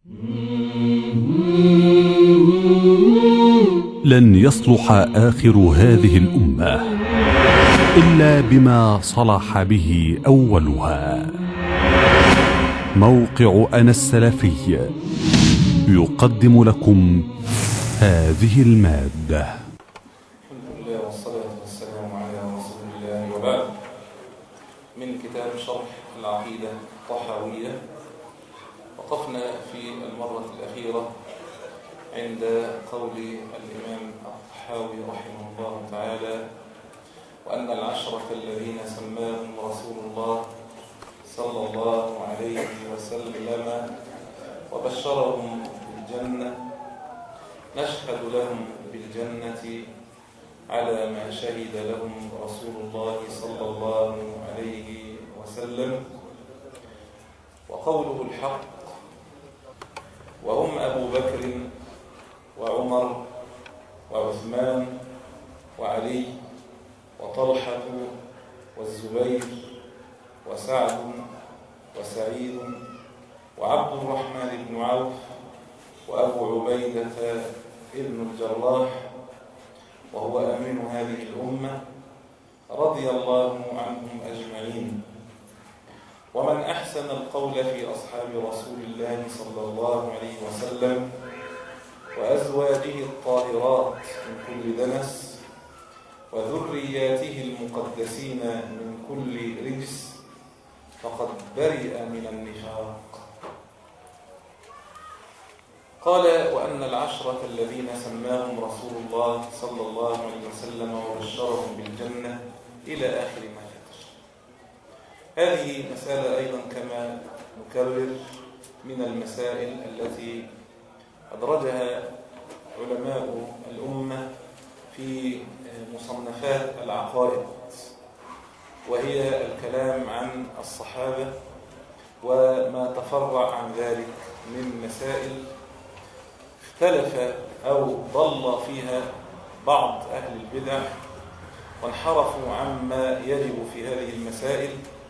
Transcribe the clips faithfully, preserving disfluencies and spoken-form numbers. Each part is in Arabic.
لن يصلح آخر هذه الأمة إلا بما صلح به أولها. موقع أنا السلفي يقدم لكم هذه المادة. الحمد لله والصلاة والسلام على رسول الله، وبعد. من كتاب شرح العقيدة الطحاوية، وقفنا في المرة الأخيرة عند قول الإمام الطحاوي رحمه الله تعالى: وأن العشرة الذين سماهم رسول الله صلى الله عليه وسلم وبشرهم بالجنة نشهد لهم بالجنة على ما شهد لهم رسول الله صلى الله عليه وسلم، وقوله الحق: وهم أبو بكر وعمر وعثمان وعلي وطلحة والزبير وسعد وسعيد وعبد الرحمن بن عوف وأبو عبيدة ابن الجراح وهو أمين هذه الأمة رضي الله عنهم أجمعين. ومن أحسن القول في أصحاب رسول الله صلى الله عليه وسلم وأزواجه الطاهرات من كل دنس وذرياته المقدسين من كل رجس فقد برئ من النفاق. قال: وأن العشرة الذين سماهم رسول الله صلى الله عليه وسلم وبشرهم بالجنة إلى آخر ما ذكر. هذه مسألة أيضا كما نكرر من المسائل التي أدرجها علماء الأمة في مصنفات العقائد، وهي الكلام عن الصحابة وما تفرع عن ذلك من مسائل اختلف أو ضل فيها بعض أهل البدع وانحرفوا عما يجب في هذه المسائل.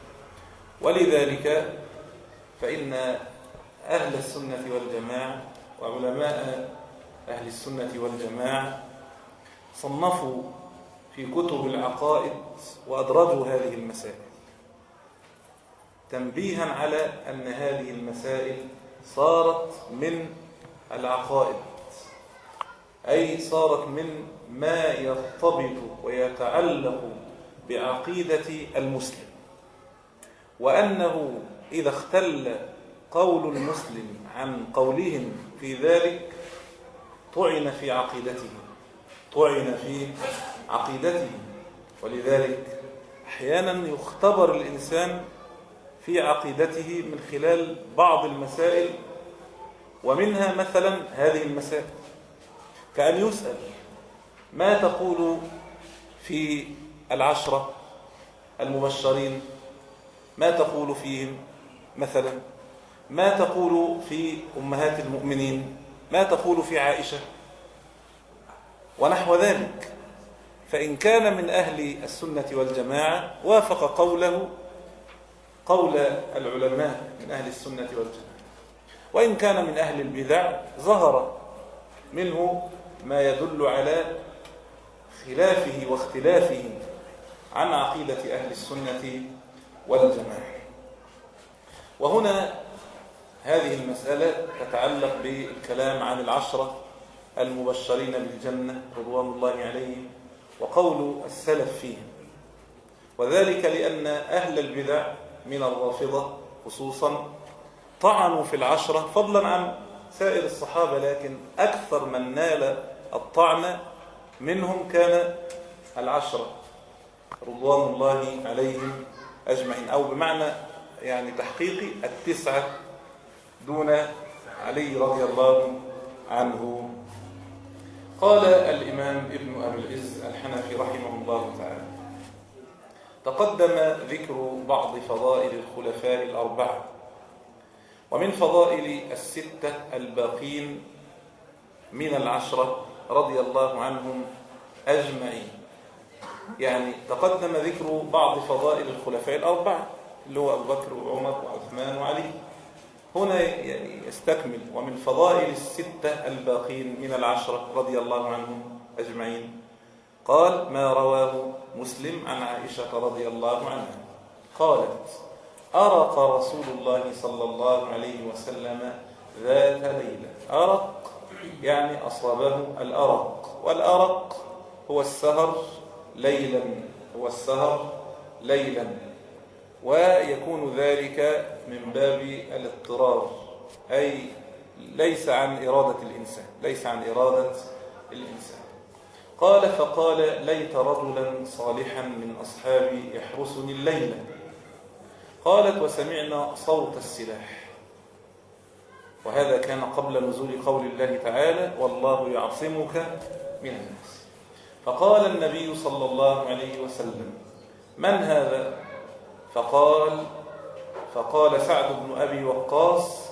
ولذلك فإن أهل السنة والجماعة وعلماء أهل السنة والجماعة صنفوا في كتب العقائد وأدرجوا هذه المسائل تنبيها على أن هذه المسائل صارت من العقائد، أي صارت من ما يرتبط ويتعلق بعقيدة المسلم، وأنه إذا اختل قول المسلم عن قولهم في ذلك طعن في عقيدته طعن في عقيدته ولذلك أحيانا يختبر الإنسان في عقيدته من خلال بعض المسائل، ومنها مثلا هذه المسائل، كأن يسأل: ما تقول في العشرة المبشرين؟ ما تقول فيهم مثلا؟ ما تقول في أمهات المؤمنين؟ ما تقول في عائشة؟ ونحو ذلك. فإن كان من أهل السنة والجماعة وافق قوله قول العلماء من أهل السنة والجماعة، وإن كان من أهل البدع ظهر منه ما يدل على خلافه واختلافه عن عقيدة أهل السنة والجماعة. وهنا هذه المسألة تتعلق بالكلام عن العشرة المبشرين بالجنة رضوان الله عليهم وقول السلف فيهم، وذلك لأن أهل البدع من الرافضة خصوصا طعنوا في العشرة فضلا عن سائر الصحابة، لكن أكثر من نال الطعن منهم كان العشرة رضوان الله عليهم أجمعين، أو بمعنى يعني تحقيقي التسعة دون علي رضي الله عنه. قال الإمام ابن أبي العز الحنفي رحمه الله تعالى: تقدم ذكر بعض فضائل الخلفاء الأربعة، ومن فضائل الستة الباقين من العشرة رضي الله عنهم أجمعين. يعني تقدم ذكر بعض فضائل الخلفاء الأربعة اللي هو أبو بكر وعمر وعثمان وعلي، هنا يستكمل: ومن فضائل الستة الباقين من العشرة رضي الله عنهم أجمعين. قال: ما رواه مسلم عن عائشة رضي الله عنها قالت: أرق رسول الله صلى الله عليه وسلم ذات ليلة. أرق يعني أصابه الأرق، والأرق هو السهر ليلا، هو السهر ليلا، ويكون ذلك من باب الاضطرار، أي ليس عن إرادة الإنسان، ليس عن إرادة الإنسان. قال: فقال: ليت رجلا صالحا من أصحابي يحرسني الليلة. قالت: وسمعنا صوت السلاح. وهذا كان قبل نزول قول الله تعالى: والله يعصمك من الناس. فقال النبي صلى الله عليه وسلم: من هذا؟ فقال فقال سعد بن أبي وقاص: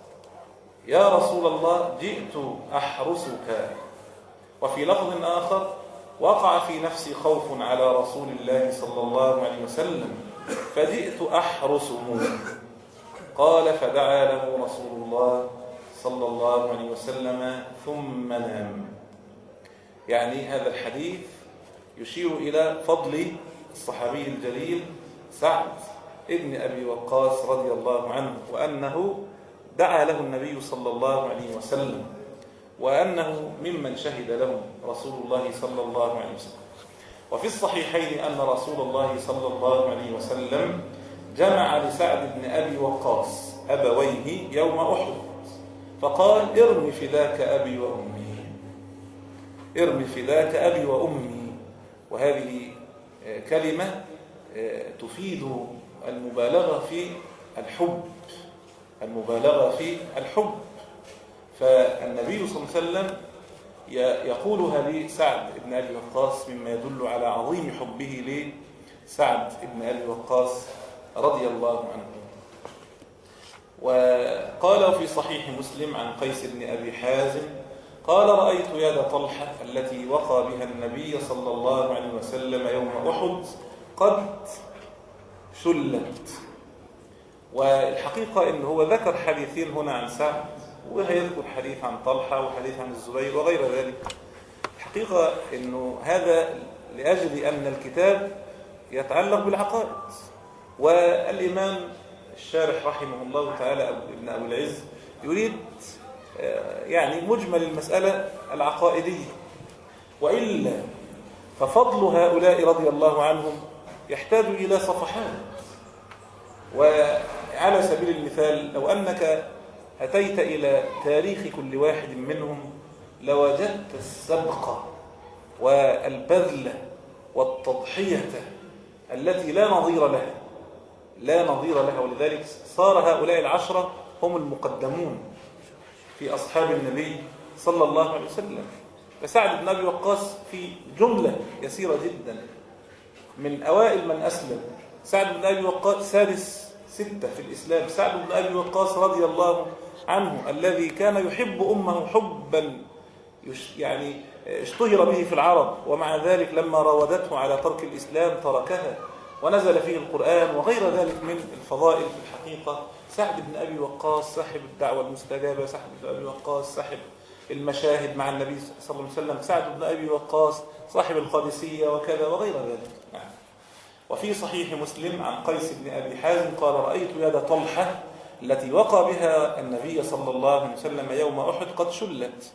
يا رسول الله، جئت أحرسك. وفي لفظ آخر: وقع في نفسي خوف على رسول الله صلى الله عليه وسلم فجئت أحرسه. قال: فدعا له رسول الله صلى الله عليه وسلم ثم نام. يعني هذا الحديث يشير إلى فضل الصحابي الجليل سعد ابن أبي وقاص رضي الله عنه، وأنه دعا له النبي صلى الله عليه وسلم، وأنه ممن شهد له رسول الله صلى الله عليه وسلم. وفي الصحيحين أن رسول الله صلى الله عليه وسلم جمع لسعد بن أبي وقاص أبويه يوم أحد فقال: ارم فداك أبي وأمي، ارم فداك أبي وأمي. وهذه كلمة تفيد المبالغة في الحب، المبالغة في الحب. فالنبي صلى الله عليه وسلم يقولها لسعد بن أبي وقاص، مما يدل على عظيم حبه لسعد بن أبي وقاص رضي الله عنه. وقال في صحيح مسلم عن قيس بن أبي حازم قال: رأيت يد طلحة التي وقى بها النبي صلى الله عليه وسلم يوم أحد قد شلت. والحقيقة إنه هو ذكر حديثين هنا عن سعد، وهيذكر حديث عن طلحة وحديث عن الزبير وغير ذلك. الحقيقة إنه هذا لأجل أن الكتاب يتعلق بالعقائد، والإمام الشارح رحمه الله تعالى ابن أبو العز يريد يعني مجمل المسألة العقائدية، وإلا ففضل هؤلاء رضي الله عنهم يحتاج إلى صفحات. وعلى سبيل المثال، لو أنك أتيت إلى تاريخ كل واحد منهم لوجدت السبق والبذل والتضحية التي لا نظير لها، لا نظير لها. ولذلك صار هؤلاء العشرة هم المقدمون في أصحاب النبي صلى الله عليه وسلم. فسعد بن أبي وقاص في جملة يسيرة جدا من أوائل من أسلم. سعد بن أبي وقاص سادس ستة في الإسلام. سعد بن أبي وقاص رضي الله عنه الذي كان يحب أمه حبا يعني اشتهر به في العرب، ومع ذلك لما راودته على ترك الإسلام تركها، ونزل فيه القرآن وغير ذلك من الفضائل. في الحقيقة سعد بن أبي وقاص صاحب الدعوة المستجابة، سعد بن أبي وقاص صاحب المشاهد مع النبي صلى الله عليه وسلم، سعد بن أبي وقاص صاحب القادسية وكذا وغير ذلك. نعم. وفي صحيح مسلم عن قيس بن أبي حازم قال: رأيت يد طلحة التي وقى بها النبي صلى الله عليه وسلم يوم أحد قد شلت.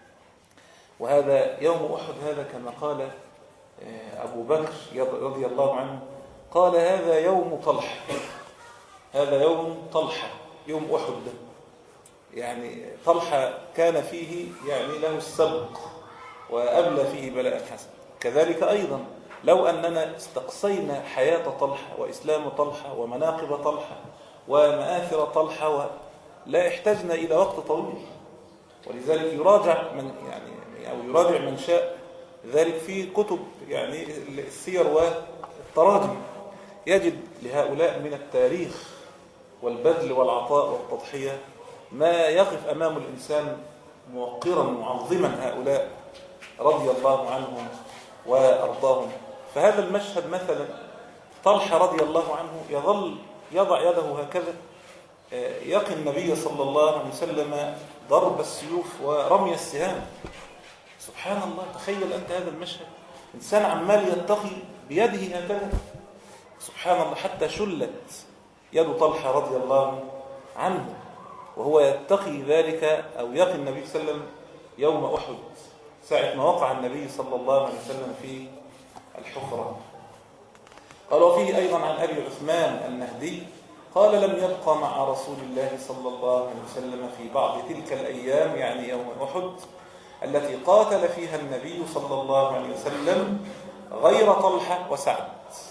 وهذا يوم أحد هذا كما قال أبو بكر رضي الله عنه، قال: هذا يوم طلحة، هذا يوم طلحة، يوم أحد ده. يعني طلحة كان فيه يعني له السبق وأبلى فيه بلاء حسن. كذلك أيضا لو أننا استقصينا حياة طلحة وإسلام طلحة ومناقب طلحة ومآثر طلحة لا احتجنا إلى وقت طويل. ولذلك يراجع من يعني أو يراجع من شاء ذلك في كتب يعني السير والتراجم، يجد لهؤلاء من التاريخ والبذل والعطاء والتضحية ما يقف أمام الإنسان موقرا معظما هؤلاء رضي الله عنهم وأرضاهم. فهذا المشهد مثلا طلحة رضي الله عنه يظل يضع يده هكذا يقي النبي صلى الله عليه وسلم ضرب السيوف ورمي السهام. سبحان الله، تخيل أنت هذا المشهد، إنسان عمال يتقي بيده هكذا، سبحان الله، حتى شلت يد طلحة رضي الله عنه وهو يتقي ذلك أو يقي النبي صلى الله عليه وسلم يوم أحد، ساعة ما وقع النبي صلى الله عليه وسلم في الحفرة. قال وفيه أيضا عن أبي عثمان النهدي قال لم يبقى مع رسول الله صلى الله عليه وسلم في بعض تلك الأيام، يعني يوم أحد التي قاتل فيها النبي صلى الله عليه وسلم، غير طلحة وسعد.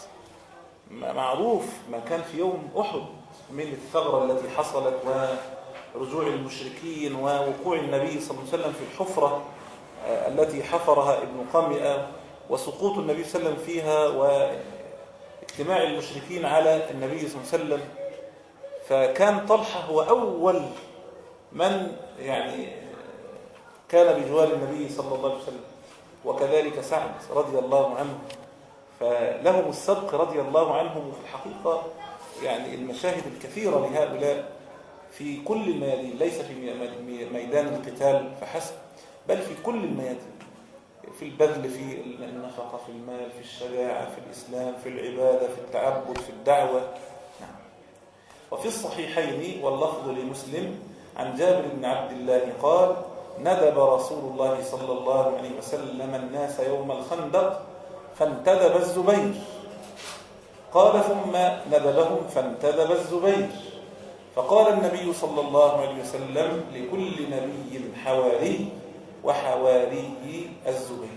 معروف ما كان في يوم أحد من الثغرة التي حصلت ورجوع المشركين ووقوع النبي صلى الله عليه وسلم في الحفرة التي حفرها ابن قمئة وسقوط النبي صلى الله عليه وسلم فيها واجتماع المشركين على النبي صلى الله عليه وسلم. فكان طلحة هو أول من يعني كان بجوار النبي صلى الله عليه وسلم، وكذلك سعد رضي الله عنه، فلهم السبق رضي الله عنهم. وفي الحقيقة يعني المشاهد الكثيرة لهؤلاء في كل الميادين، ليس في ميدان القتال فحسب، بل في كل الميادين، في البذل، في النفقة، في المال، في الشجاعة، في الإسلام، في العبادة، في التعبد، في الدعوة. نعم. وفي الصحيحين واللفظ لمسلم عن جابر بن عبد الله قال ندب رسول الله صلى الله عليه وسلم الناس يوم الخندق فانتدب الزبير، قال ثم ندبهم فانتدب الزبير، فقال النبي صلى الله عليه وسلم لكل نبي حواري وحواري الزبير.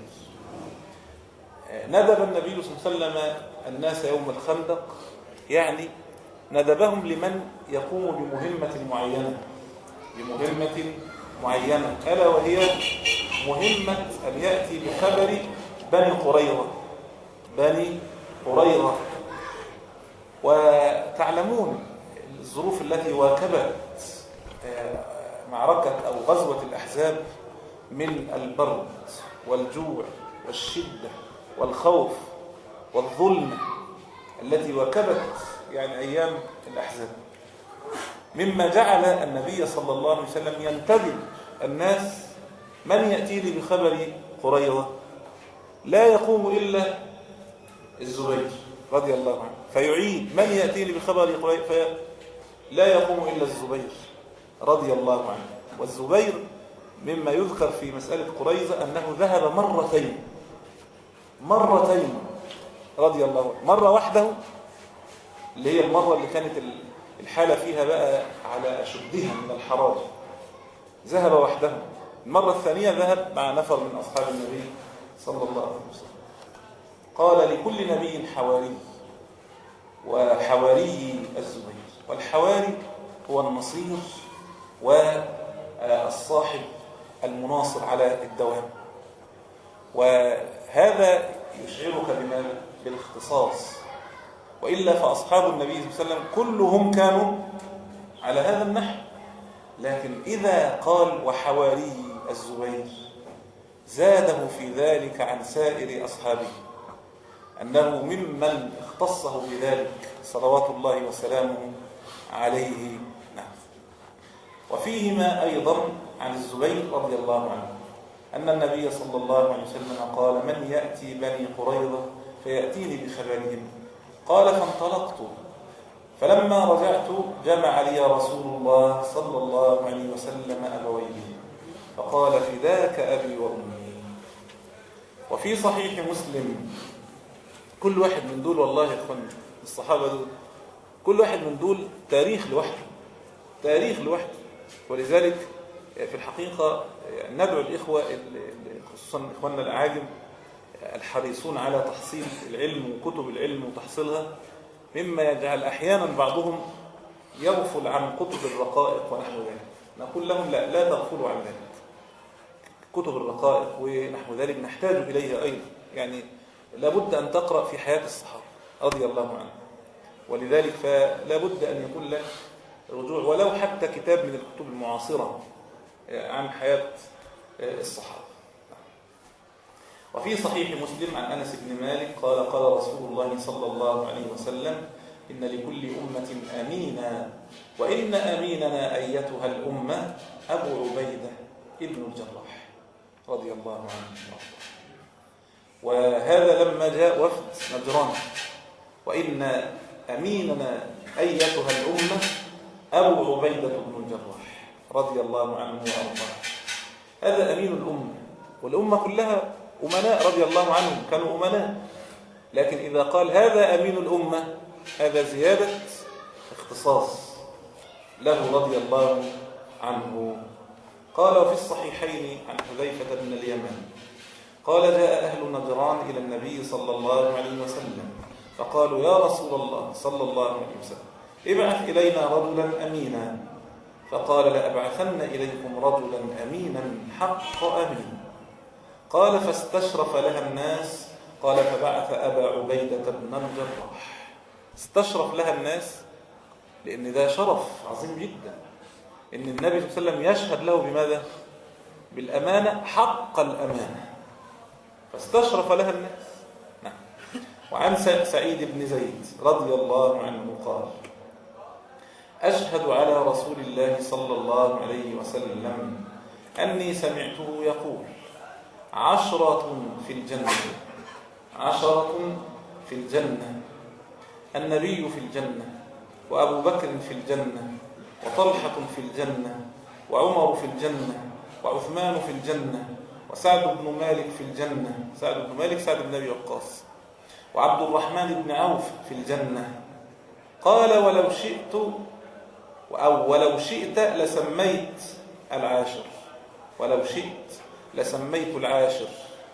ندب النبي صلى الله عليه وسلم الناس يوم الخندق، يعني ندبهم لمن يقوم بمهمة معينة، بمهمة معينة ألا وهي مهمة أن يأتي بخبر بني قريظة بني قريظة وتعلمون الظروف التي واكبت معركة أو غزوة الأحزاب من البرد والجوع والشدة والخوف والظلم التي واكبت يعني أيام الأحزاب، مما جعل النبي صلى الله عليه وسلم ينتدب الناس من يأتي لي بخبر قريظة، لا يقوم إلا الزبير رضي الله عنه، فيعيد من يأتي لي بخبر قريظة، لا يقوم إلا الزبير رضي الله عنه. والزبير مما يذكر في مسألة قريظة أنه ذهب مرتين مرتين رضي الله عنه، مرة وحده اللي هي المرة اللي كانت الحالة فيها بقى على أشدها من الحرارة، ذهب وحده. المرة الثانية ذهب مع نفر من أصحاب النبي صلى الله عليه وسلم. قال لكل نبي حواري وحواري الزبير، والحواري هو النصير والصاحب المناصر على الدوام، وهذا يشعرك بماذا؟ بالاختصاص، وإلا فأصحاب النبي صلى الله عليه وسلم كلهم كانوا على هذا النحو، لكن إذا قال وحواري الزبير زاده في ذلك عن سائر أصحابه أنه ممن اختصه بذلك صلوات الله وسلامه عليه. نعم. وفيهما أيضا عن الزبير رضي الله عنه أن النبي صلى الله عليه وسلم قال من يأتي بني قريظة فيأتيني بخبرهم، قال فانطلقت فلما رجعت جمع لي رسول الله صلى الله عليه وسلم أبويه فقال فداك أبي وأمي. وفي صحيح مسلم كل واحد من دول، والله يا اخوان الصحابة دول كل واحد من دول تاريخ لوحده، تاريخ لوحده. ولذلك في الحقيقة ندعو الإخوة خصوصا إخواننا الأعاجم الحريصون على تحصيل العلم وكتب العلم وتحصيلها، مما يجعل أحيانا بعضهم يغفل عن كتب الرقائق ونحو ذلك. نقول لهم لا لا تغفلوا عن ذلك، كتب الرقائق ونحو ذلك نحتاج إليها أيضا، يعني لابد أن تقرأ في حياة الصحابة رضي الله عنهم، ولذلك فلا بد أن يكون لك رجوع ولو حتى كتاب من الكتب المعاصرة عن حياة الصحابة. وفي صحيح مسلم عن أنس بن مالك قال قال رسول الله صلى الله عليه وسلم إن لكل أمة أمينا وإن أميننا أيتها الأمة أبو عبيدة ابن الجراح رضي الله عنه. وهذا لما جاء وفد نجران، وإن أميننا أيتها الأمة أبو عبيدة بن الجراح رضي الله عنه وأرضاه. هذا أمين الأمة، والأمة كلها أمناء رضي الله عنهم، كانوا أمناء، لكن إذا قال هذا أمين الأمة هذا زيادة اختصاص له رضي الله عنه. قال وفي الصحيحين عن حذيفة بن اليمان قال جاء أهل نجران إلى النبي صلى الله عليه وسلم فقالوا يا رسول الله صلى الله عليه وسلم ابعث إلينا رجلا أمينا، فقال لأبعثن إليكم رجلا أمينا حق أمين. قال فاستشرف لها الناس، قال فبعث أبا عبيدة بن الجراح. استشرف لها الناس لأن ده شرف عظيم جدا إن النبي صلى الله عليه وسلم يشهد له بماذا؟ بالأمانة، حق الأمانة، فاستشرف لها الناس. نعم. وعن سعيد بن زيد رضي الله عنه قال أشهد على رسول الله صلى الله عليه وسلم أني سمعته يقول عشرة في الجنة، عشرة في الجنة، النبي في الجنة، وأبو بكر في الجنة، وطلحة في الجنة، وعمر في الجنة، وعثمان في الجنة، وسعد بن مالك في الجنة، سعد بن مالك سعد بن أبي وقاص، وعبد الرحمن بن عوف في الجنة. قال ولو شئت أو ولو شئت لسميت العاشر، ولو شئت لسميت العاشر.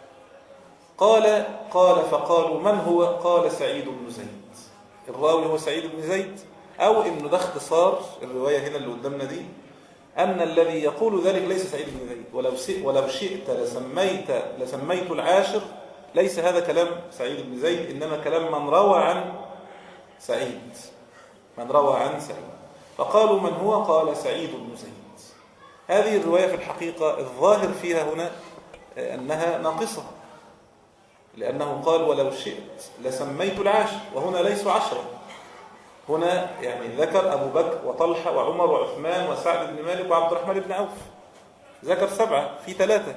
قال قال فقالوا من هو؟ قال سعيد بن زيد. الراوي هو سعيد بن زيد، أو إنه ده اختصار الرواية هنا اللي قدامنا دي، أن الذي يقول ذلك ليس سعيد بن زيد، ولو ولو شئت لسميت لسميت العاشر، ليس هذا كلام سعيد بن زيد، إنما كلام من روى عن سعيد، من روى عن سعيد. فقالوا من هو؟ قال سعيد بن زيد. هذه الرواية في الحقيقة الظاهر فيها هنا أنها ناقصة، لأنه قال ولو شئت لسميت العاشر، وهنا ليسوا عشرة، هنا يعني ذكر أبو بكر وطلحة وعمر وعثمان وسعد بن مالك وعبد الرحمن بن عوف، ذكر سبعة في ثلاثة.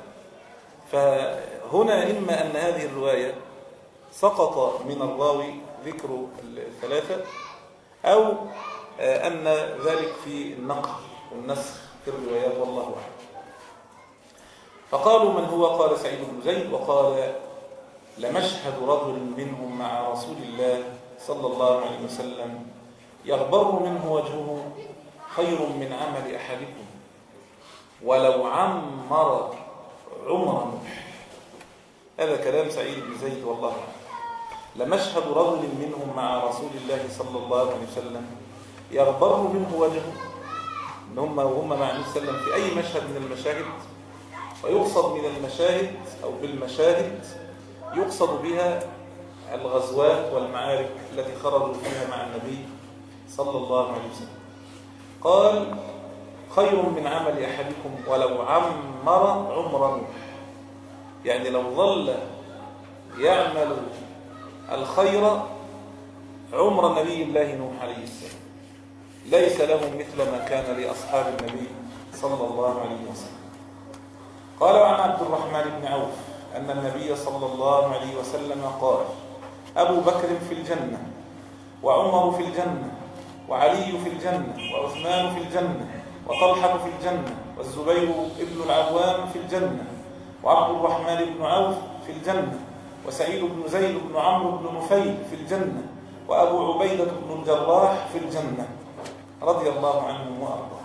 فهنا إما أن هذه الرواية سقط من الراوي ذكر الثلاثة، أو أن ذلك في النقل والنسخ في الروايات، والله أعلم. فقالوا من هو؟ قال سعيد بن زيد. وقال لمشهد رجل منهم مع رسول الله صلى الله عليه وسلم يغبر منه وجهه خير من عمل أحدكم ولو عمر عمر نوح. هذا كلام سعيد بن زيد والله أعلم. لمشهد رجل منهم مع رسول الله صلى الله عليه وسلم يغبر منه وجهه، إن هم وهم مع النبي صلى الله عليه وسلم في أي مشهد من المشاهد، ويقصد من المشاهد أو بالمشاهد يقصد بها الغزوات والمعارك التي خرجوا فيها مع النبي صلى الله عليه وسلم. قال خير من عمل أحدكم ولو عمر عمر نوح، يعني لو ظل يعمل الخير عمر نبي الله نوح عليه السلام ليس لهم مثل ما كان لأصحاب النبي صلى الله عليه وسلم. قال عن عبد الرحمن بن عوف أن النبي صلى الله عليه وسلم قال أبو بكر في الجنة، وعمر في الجنة، وعلي في الجنة، وعثمان في الجنة، وطلحة في الجنة، والزبير ابن العوام في الجنة، وعبد الرحمن بن عوف في الجنة، وسعيد بن زيد بن عمرو بن نفيل في الجنة، وأبو عبيدة بن الجراح في الجنة رضي الله عنهم وأرضاه.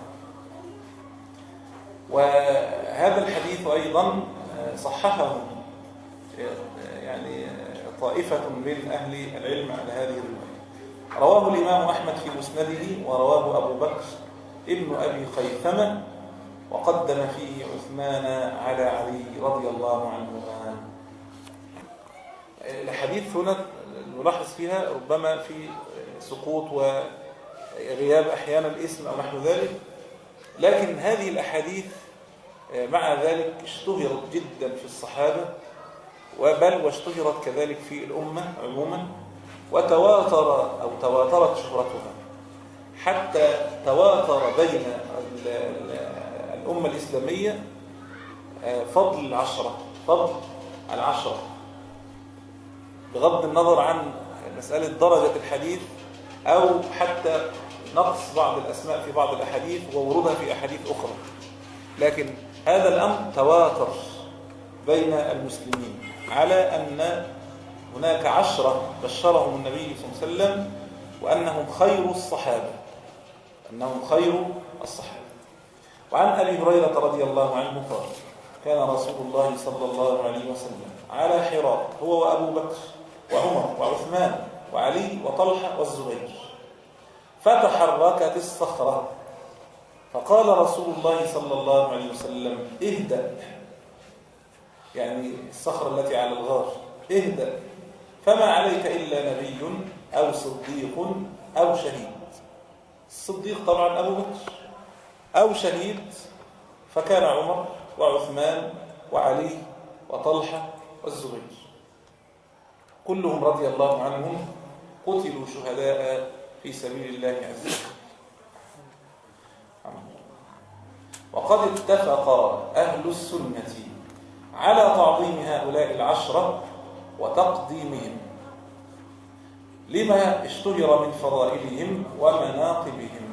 وهذا الحديث أيضا صححه يعني طائفة من أهل العلم على هذه الرواية. رواه الإمام أحمد في مسنده، ورواه أبو بكر ابن أبي خيثمة، وقدم فيه عثمان على علي رضي الله عنهما. الحديث هنا نلاحظ فيها ربما في سقوط وغياب أحيانا الاسم أو نحو ذلك، لكن هذه الأحاديث مع ذلك اشتهرت جدا في الصحابة، وبل واشتهرت كذلك في الأمة عموما، وتواتر أو تواترت شهرتها حتى تواتر بين الأمة الإسلامية فضل العشرة فضل العشرة بغض النظر عن مسألة درجة الحديث أو حتى نقص بعض الأسماء في بعض الأحاديث وورودها في أحاديث أخرى، لكن هذا الأمر تواتر بين المسلمين على أن هناك عشرة بشرهم النبي صلى الله عليه وسلم وأنهم خير الصحابة أنهم خير الصحابة. وعن أبي هريرة رضي الله عنه قال: كان رسول الله صلى الله عليه وسلم على حراء هو وأبو بكر وعمر وعثمان وعلي وطلحة والزبير، فتحركت الصخرة فقال رسول الله صلى الله عليه وسلم: اهدأ، يعني الصخرة التي على الغار، اهدأ، فما عليك إلا نبي أو صديق أو شهيد. الصديق طبعا أبو بكر، أو شهيد فكان عمر وعثمان وعلي وطلحة والزبير، كلهم رضي الله عنهم قتلوا شهداء في سبيل الله عز وجل. وقد اتفق أهل السنة على تعظيم هؤلاء العشرة وتقديمهم لما اشتهر من فضائلهم ومناقبهم.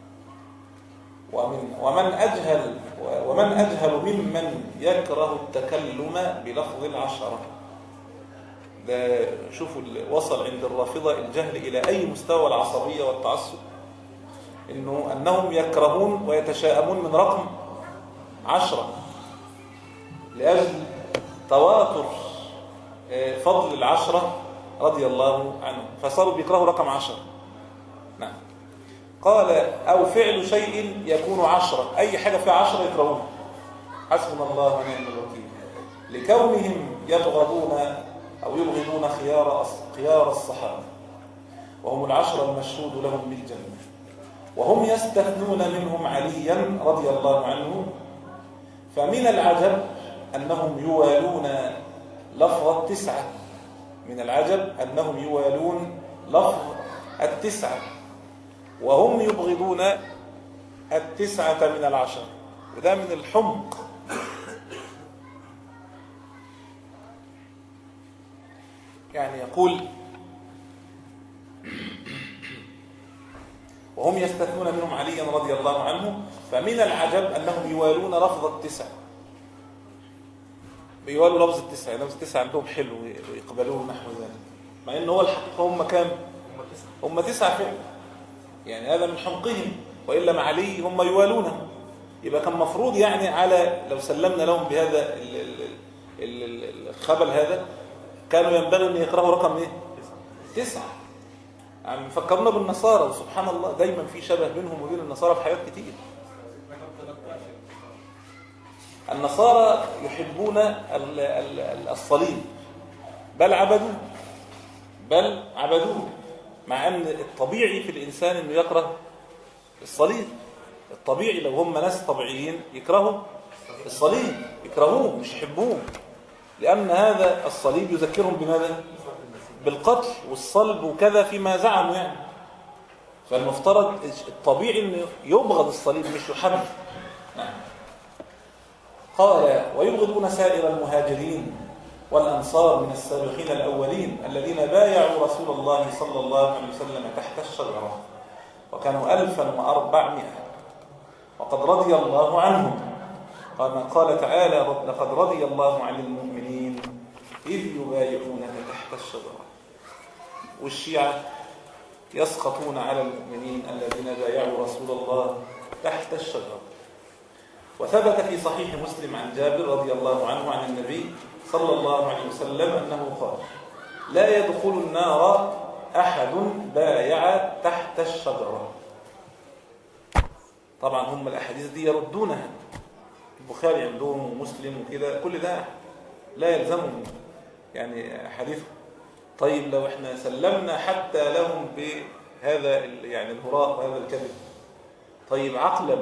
ومن ومن أجهل ومن أجهل ممن يكره التكلم بلفظ العشرة. ده شوفوا وصل عند الرافضة الجهل إلى أي مستوى العصبية والتعصب، إنه أنهم يكرهون ويتشائمون من رقم عشرة لأجل تواتر فضل العشرة رضي الله عنهم، فصاروا بيكرهوا رقم عشرة. نعم. قال: أو فعل شيء يكون عشرة، أي حاجة فيها عشرة يكرهوها، حسبنا الله ونعم الوكيل، لكونهم يبغضون أو يبغضون خيار خيار الصحابة، وهم العشرة المشهود لهم بالجنة، وهم يستثنون منهم عليا رضي الله عنه. فمن العجب أنهم يوالون لفظ التسعة، من العجب أنهم يوالون لفظ التسعة وهم يبغضون التسعة من العشر، وده من الحمق. يعني يقول: وهم يستثنون منهم عليا رضي الله عنه، فمن العجب أنهم يوالون لفظ التسعة، بيوالوا لفظ التسعة، لفظ التسعة عندهم حلو ويقبلوه نحو ذلك، مع أنه هو الحقيقة هم كام؟ هم تسعة فعلا. يعني هذا من حمقهم، وإلا مع علي هم يوالونه. يبقى كان مفروض يعني على لو سلمنا لهم بهذا الخبل هذا كانوا ينبغي أن يقرأوا رقم إيه؟ تسعة. يعني فكرنا بالنصارى، وسبحان الله دايما في شبه بينهم وبين النصارى في حاجات كتير. النصارى يحبون الصليب، بل عبدوه بل عبدوه مع أن الطبيعي في الإنسان أنه يكره الصليب. الطبيعي لو هم ناس طبيعيين يكرهوا الصليب، يكرهوه مش يحبوه، لأن هذا الصليب يذكرهم بماذا؟ بالقتل والصلب وكذا فيما زعموا يعني. فالمفترض الطبيعي أنه يبغض الصليب مش يحب. نعم. قال: ويبغضون سائر المهاجرين والأنصار من السابقين الأولين الذين بايعوا رسول الله صلى الله عليه وسلم تحت الشجرة، وكانوا ألفا وأربعمائة، وقد رضي الله عنهم، كما قال تعالى: لقد رضي الله عن المؤمنين إذ يبايعونك تحت الشجرة. والشيعة يسقطون على المؤمنين الذين بايعوا رسول الله تحت الشجرة. وثبت في صحيح مسلم عن جابر رضي الله عنه عن النبي صلى الله عليه وسلم أنه قال: لا يدخل النار أحد بايع تحت الشجرة. طبعا هم الأحاديث دي يردونها، البخاري عندهم ومسلم وكده، كل ده لا يلزمهم يعني حديث. طيب لو احنا سلمنا حتى لهم بهذا يعني الهراء وهذا الكذب، طيب عقلا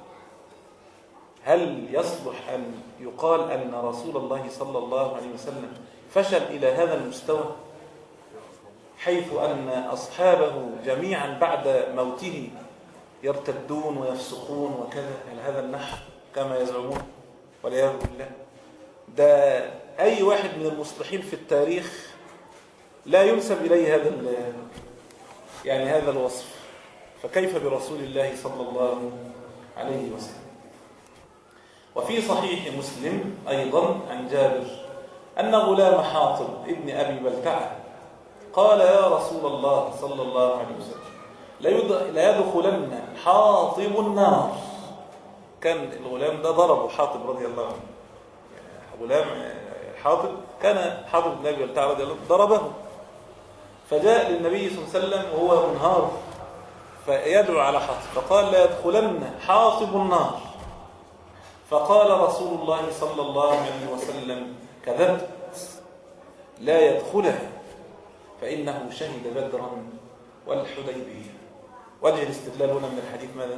هل يصلح أن يقال أن رسول الله صلى الله عليه وسلم فشل إلى هذا المستوى حيث أن أصحابه جميعا بعد موته يرتدون ويفسقون وكذا على هذا النحو كما يزعمون والعياذ بالله. ده أي واحد من المصلحين في التاريخ لا ينسب إليه هذا يعني هذا الوصف، فكيف برسول الله صلى الله عليه وسلم. وفي صحيح مسلم أيضا عن جابر أن غلام حاطب ابن أبي بلتعة قال يا رسول الله صلى الله عليه وسلم لا يدخلن حاطب النار. كان الغلام ده ضربه حاطب رضي الله عنه، يعني غلام حاطب كان حاطب بن أبي بلتعة رضي الله عنه ضربه، فجاء للنبي صلى الله عليه وسلم وهو منهار فيدعو على حاطب فقال لا يدخلن حاطب النار. فقال رسول الله صلى الله عليه وسلم كذبت لا يدخلها فإنه شهد بدرا والحديبية. وجه الاستدلال هنا من الحديث ماذا؟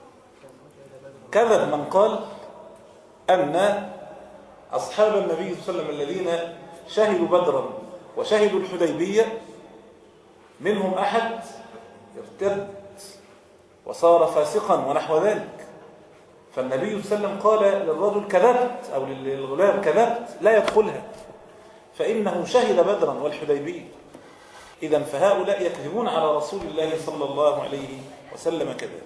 كذب من قال أن أصحاب النبي صلى الله عليه وسلم الذين شهدوا بدرا وشهدوا الحديبية منهم أحد ارتد وصار فاسقا ونحو ذلك، فالنبي صلى الله عليه وسلم قال للرجل كذبت أو للغلام كذبت لا يدخلها فإنه شهد بدرا والحديبية. إذن فهؤلاء يكذبون على رسول الله صلى الله عليه وسلم كذلك.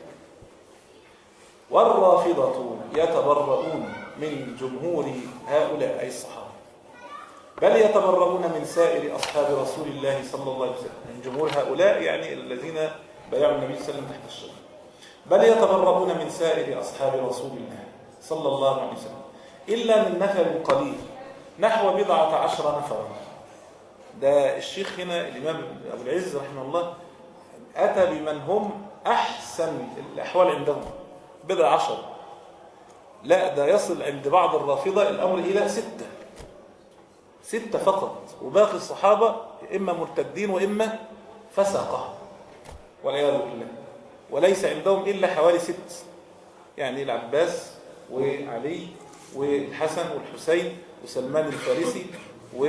والرافضة يتبرؤون من جمهور هؤلاء أي الصحابة، بل يتبرؤون من سائر أصحاب رسول الله صلى الله عليه وسلم. من جمهور هؤلاء يعني الذين بايعوا النبي صلى الله عليه وسلم تحت الشجرة. بل يتبرؤون من سائر أصحاب رسول الله صلى الله عليه وسلم إلا من نفر قليل نحو بضعة عشر نفرا. ده الشيخ هنا الإمام أبو العز رحمه الله أتى بمن هم أحسن الأحوال عندهم بضع عشر، لا ده يصل عند بعض الرافضة الأمر إلى ستة ستة فقط، وباقي الصحابة إما مرتدين وإما فسقة والعياذ بالله، وليس عندهم إلا حوالي ست، يعني العباس وعلي والحسن والحسين وسلمان الفارسي و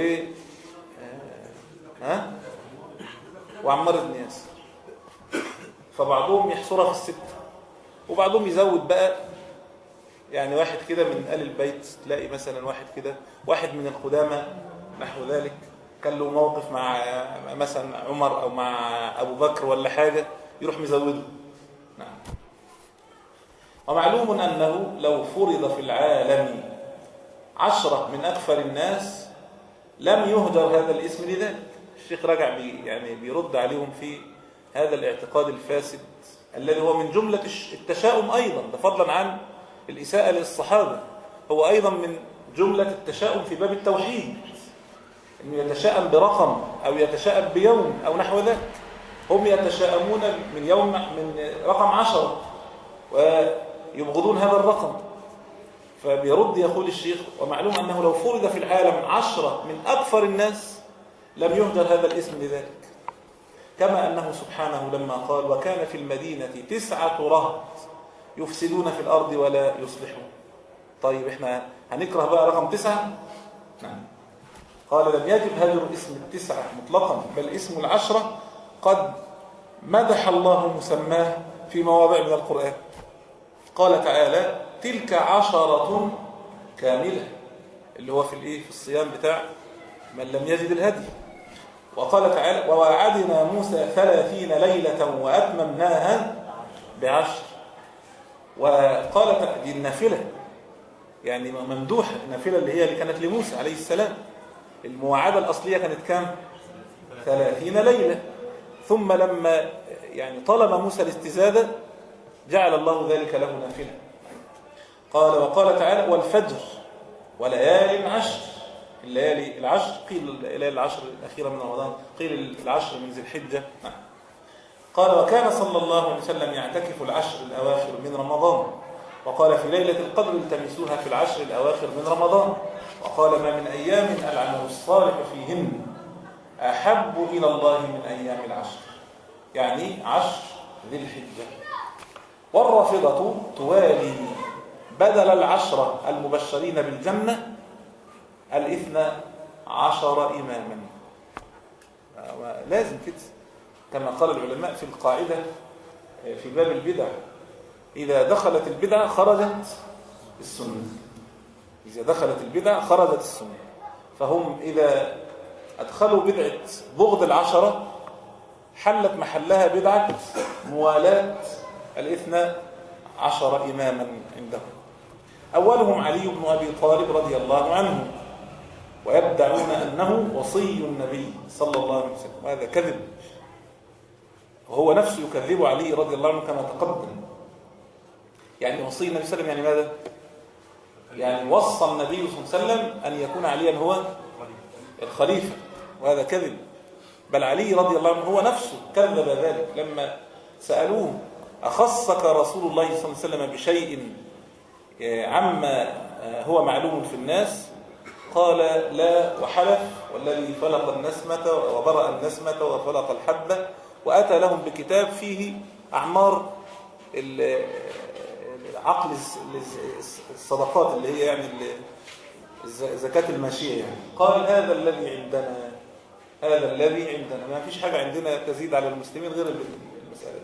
ها وعمار بن ياسر. فبعضهم يحصرها في الستة وبعضهم يزود بقى، يعني واحد كده من آل البيت تلاقي مثلا واحد كده واحد من القدامى نحو ذلك كان له موقف مع مثلا عمر أو مع أبو بكر ولا حاجة يروح مزوده. نعم. ومعلوم أنه لو فرض في العالم عشرة من أكثر الناس لم يهدر هذا الاسم لذلك. الشيخ رجع بي يعني بيرد عليهم في هذا الاعتقاد الفاسد الذي هو من جملة التشاؤم أيضا، ده فضلا عن الإساءة للصحابة، هو أيضا من جملة التشاؤم في باب التوحيد، إنه يتشاءم برقم أو يتشاءم بيوم أو نحو ذلك. هم يتشاءمون من يوم من رقم عشرة ويبغضون هذا الرقم. فبيرد يقول الشيخ ومعلوم أنه لو فرض في العالم عشرة من أكثر الناس لم يهدر هذا الاسم لذلك، كما أنه سبحانه لما قال وكان في المدينة تسعة رهط يفسدون في الأرض ولا يصلحون. طيب إحنا هنكره بقى رقم تسعة؟ نعم. قال لم يجب هجر اسم التسعة مطلقا، بل اسم العشرة قد مدح الله مسماه في مواضع من القرآن. قال تعالى تلك عشرة كاملة، اللي هو في الايه في الصيام بتاع من لم يجد الهدي. وقال تعالى ووعدنا موسى ثلاثين ليلة وأتممناها بعشر. وقال دي النافلة يعني ممدوحة، النافلة اللي هي اللي كانت لموسى عليه السلام. المواعدة الأصلية كانت كام؟ ثلاثين ليلة، ثم لما يعني طلب موسى الاستزادة جعل الله ذلك له نافلة. قال وقال تعالى والفجر وليال عشر، الليالي العشر، قيل الليالي العشر الأخيرة من رمضان، قيل العشر من ذي الحجة. قال وكان صلى الله عليه وسلم يعتكف العشر الأواخر من رمضان، وقال في ليلة القدر التمسوها في العشر الأواخر من رمضان، وقال ما من أيام العمل الصالح فيهن أحب إلى الله من أيام العشر، يعني عشر ذي الحجة. والرافضة توالي بدل العشرة المبشرين بالجنة الاثنى عشر إماما. ما لازم كده، كما قال العلماء في القاعدة في باب البدع: إذا دخلت البدعة خرجت السنة. إذا دخلت البدعة خرجت السنة. فهم إذا أدخلوا بدعة بغض العشرة حلت محلها بدعة موالاة الاثنى عشر إماما عندهم. أولهم علي بن أبي طالب رضي الله عنه، ويدعون أنه وصي النبي صلى الله عليه وسلم، وهذا كذب، وهو نفسه يكذب علي رضي الله عنه كما تقدم. يعني وصي النبي صلى الله عليه وسلم يعني ماذا؟ يعني وصى النبي صلى الله عليه وسلم أن يكون عليا هو الخليفة، وهذا كذب. بل علي رضي الله عنه هو نفسه كذب ذلك لما سألوه: أخصك رسول الله صلى الله عليه وسلم بشيء عما هو معلوم في الناس؟ قال: لا، وحلف والذي فلق النسمة وبرأ النسمة وفلق الحبة، وأتى لهم بكتاب فيه أعمار عقل الصدقات اللي هي يعني زكاة الماشية يعني. قال: هذا الذي عندنا، هذا الذي عندنا، ما فيش حاجة عندنا تزيد على المسلمين غير المسألة.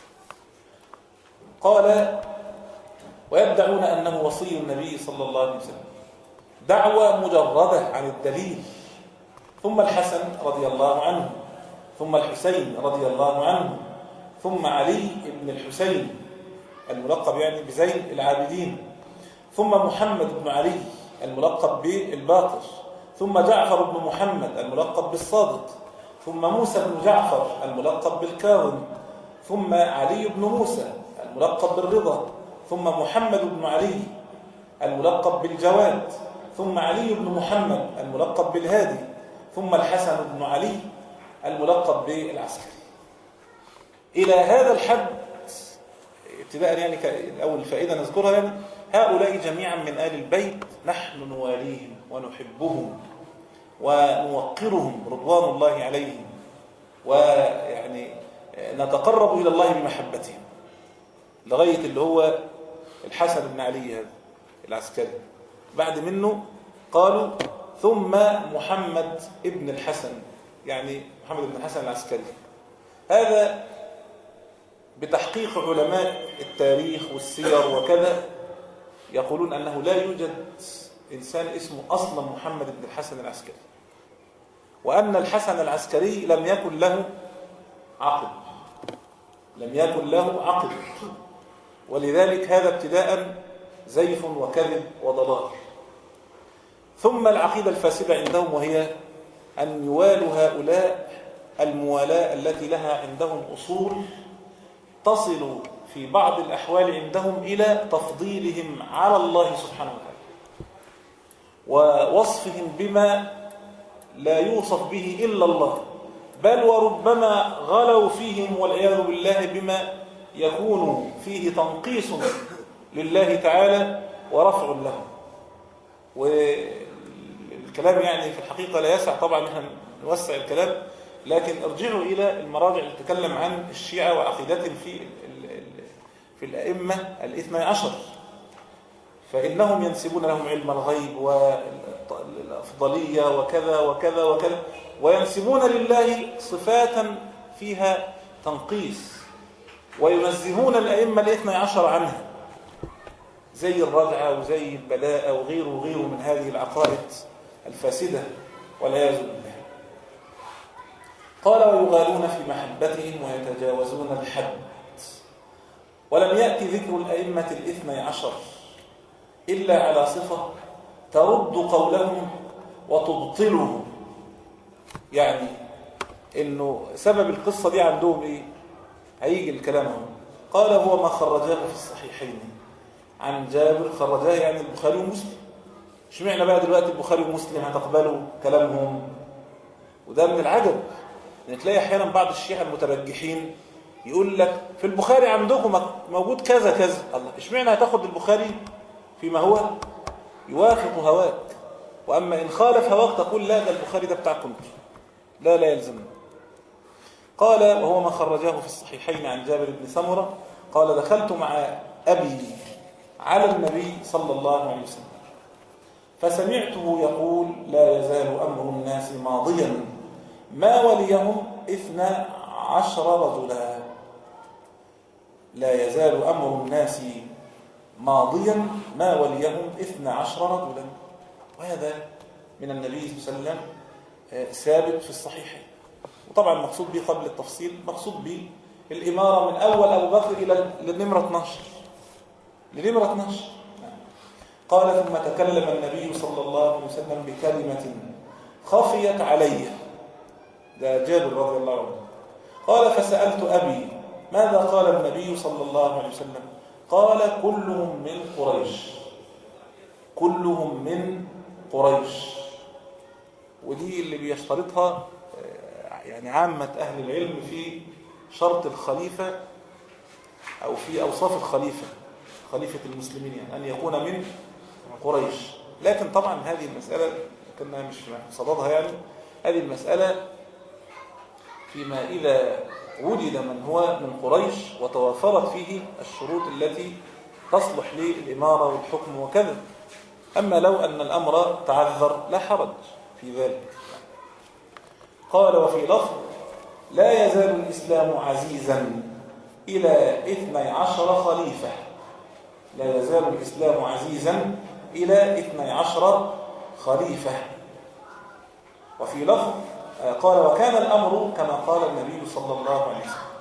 قال: ويدعون أنه وصي النبي صلى الله عليه وسلم، دعوة مجردة عن الدليل. ثم الحسن رضي الله عنه، ثم الحسين رضي الله عنه، ثم علي بن الحسين الملقب يعني بزين العابدين، ثم محمد بن علي الملقب بالباقر، ثم جعفر بن محمد الملقب بالصادق، ثم موسى بن جعفر الملقب بالكاظم، ثم علي بن موسى الملقب بالرضا، ثم محمد بن علي الملقب بالجواد، ثم علي بن محمد الملقب بالهادي، ثم الحسن بن علي الملقب بالعسكري. إلى هذا الحد ابتداء يعني أول فائدة نذكرها يعني: هؤلاء جميعا من آل البيت نحن نواليهم ونحبهم ونوقرهم رضوان الله عليهم، ويعني نتقرب إلى الله بمحبتهم، لغاية اللي هو الحسن بن علي هذا العسكري. بعد منه قالوا ثم محمد ابن الحسن، يعني محمد بن الحسن العسكري. هذا بتحقيق علماء التاريخ والسير وكذا يقولون أنه لا يوجد إنسان اسمه أصلا محمد بن الحسن العسكري، وأن الحسن العسكري لم يكن له عقل، لم يكن له عقل، ولذلك هذا ابتداء زيف وكذب وضلال. ثم العقيدة الفاسدة عندهم، وهي أن يوالوا هؤلاء الموالاة التي لها عندهم أصول تصل في بعض الأحوال عندهم إلى تفضيلهم على الله سبحانه وتعالى، ووصفهم بما لا يوصف به إلا الله، بل وربما غلوا فيهم والعياذ بالله بما يكون فيه تنقيص لله تعالى ورفع له. والكلام يعني في الحقيقة لا يسع طبعا نحن نوسع الكلام، لكن ارجعوا إلى المراجع اللي تتكلم عن الشيعة وعقيدتهم في في الأئمة الاثنى عشر، فإنهم ينسبون لهم علم الغيب والأفضلية وكذا وكذا وكذا، وينسبون لله صفات فيها تنقيص، وينزهون الأئمة الاثنى عشر عنها، زي الرجعة وزي البلاء وغيره وغيره من هذه العقائد الفاسدة والعياذ بالله. قال: ويغالون في محبتهم ويتجاوزون الحد. ولم يأتي ذكر الأئمة الاثنى عشر إلا على صفة ترد قولهم وتبطله. يعني إنه سبب القصة دي عندهم إيه؟ هيجي الكلام هو. قال: هو ما خرجاه في الصحيحين عن جابر، خرجاه يعني البخاري ومسلم. اشمعنى بقى دلوقتي البخاري ومسلم هتقبلوا كلامهم؟ وده من العجب، ان تلاقي احيانا بعض الشيعة المترجحين يقول لك في البخاري عندكم موجود كذا كذا. الله، اشمعنى هتاخد البخاري فيما هو يوافق هواك، واما ان خالف هواك تقول لا ده البخاري ده بتاعكم؟ لا لا يلزمنا. قال: وهو ما خرجاه في الصحيحين عن جابر بن سمرة قال: دخلت مع أبي على النبي صلى الله عليه وسلم فسمعته يقول: لا يزال أمر الناس ماضيا ما وليهم اثنا عشر رجلا. لا يزال أمر الناس ماضيا ما وليهم اثنا عشر رجلا، وهذا من النبي صلى الله عليه وسلم ثابت في الصحيحين. وطبعا المقصود به قبل التفصيل مقصود به الإمارة من أول أبو بكر إلى لنمرة اثناشر لنمرة اثناشر. قال ثم تكلم النبي صلى الله عليه وسلم بكلمة خفيت علي، ده جابر رضي الله عنه. قال فسألت أبي ماذا قال النبي صلى الله عليه وسلم؟ قال كلهم من قريش، كلهم من قريش. ودي اللي بيشترطها يعني عامة أهل العلم في شرط الخليفة أو في أوصاف الخليفة، خليفة المسلمين، يعني أن يكون من قريش. لكن طبعا هذه المسألة كنا مش صددها، يعني هذه المسألة فيما إذا وجد من هو من قريش وتوافرت فيه الشروط التي تصلح للإمارة والحكم وكذا. أما لو أن الأمر تعذر لا حرج في ذلك. قال وفي لفظ لا يزال الإسلام عزيزا إلى اثني عشر خليفة، لا يزال الإسلام عزيزا إلى اثني عشر خليفة. وفي لفظ قال وكان الأمر كما قال النبي صلى الله عليه وسلم.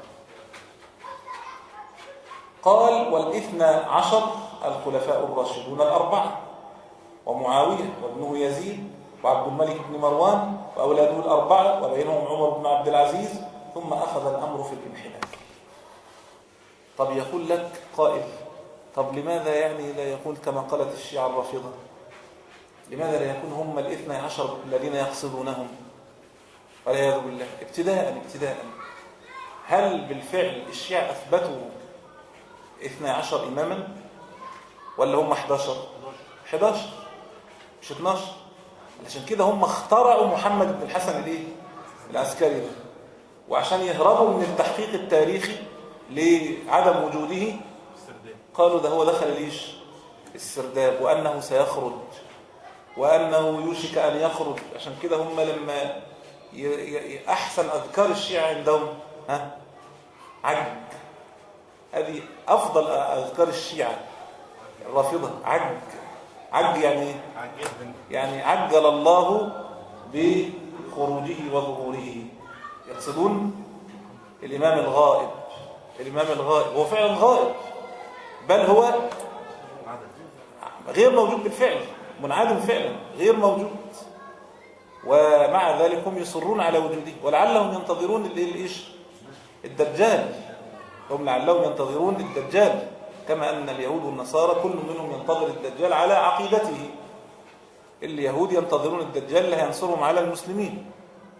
قال والاثنى عشر الخلفاء الراشدون الأربعة، ومعاوية وابنه يزيد وعبد الملك بن مروان وأولاده الأربعة وبينهم عمر بن عبد العزيز، ثم أخذ الأمر في الانحلال. طب يقول لك قائل طب لماذا يعني لا يقول كما قالت الشيعة الرافضة؟ لماذا لا يكون هم الاثنى عشر الذين يقصدونهم؟ والعياذ بالله. ابتداء ابتداء هل بالفعل الشيعة أثبتوا اثني عشر إماما ولا هم أحد عشر؟ أحد عشر مش اثناشر. عشان كده هم اخترعوا محمد بن الحسن الايه العسكري ده، وعشان يهربوا من التحقيق التاريخي لعدم وجوده قالوا ده هو دخل ليش السرداب وأنه سيخرج وأنه يوشك أن يخرج. عشان كده هم لما أحسن أذكار الشيعة عندهم ها عج، هذه أفضل أذكار الشيعة الرافضة عج. عج يعني يعني عجل الله بخروجه وظهوره. يقصدون الإمام الغائب، الإمام الغائب هو فعلا غائب، بل هو غير موجود بالفعل، منعدم فعلا غير موجود، ومع ذلك هم يصرون على وجوده ولعلهم ينتظرون الايش الدجال. هم لعلهم ينتظرون الدجال كما أن اليهود والنصارى كل منهم ينتظر الدجال على عقيدته. اليهود ينتظرون الدجال اللي هينصرهم على المسلمين،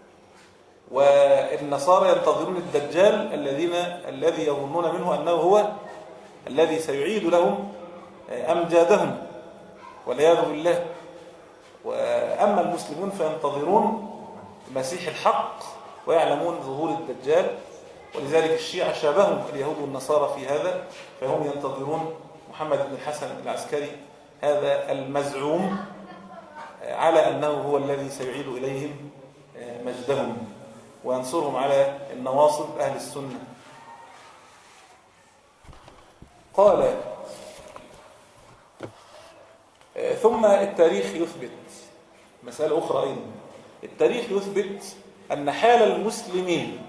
والنصارى ينتظرون الدجال الذين الذي يظنون منه أنه هو الذي سيعيد لهم أمجادهم والعياذ بالله. وأما المسلمون فينتظرون مسيح الحق ويعلمون ظهور الدجال، ولذلك الشيعة شابههم اليهود والنصارى في هذا، فهم ينتظرون محمد بن الحسن العسكري هذا المزعوم على أنه هو الذي سيعيد إليهم مجدهم وينصرهم على النواصب أهل السنة. قال ثم التاريخ يثبت مسألة أخرى أيضا، التاريخ يثبت أن حال المسلمين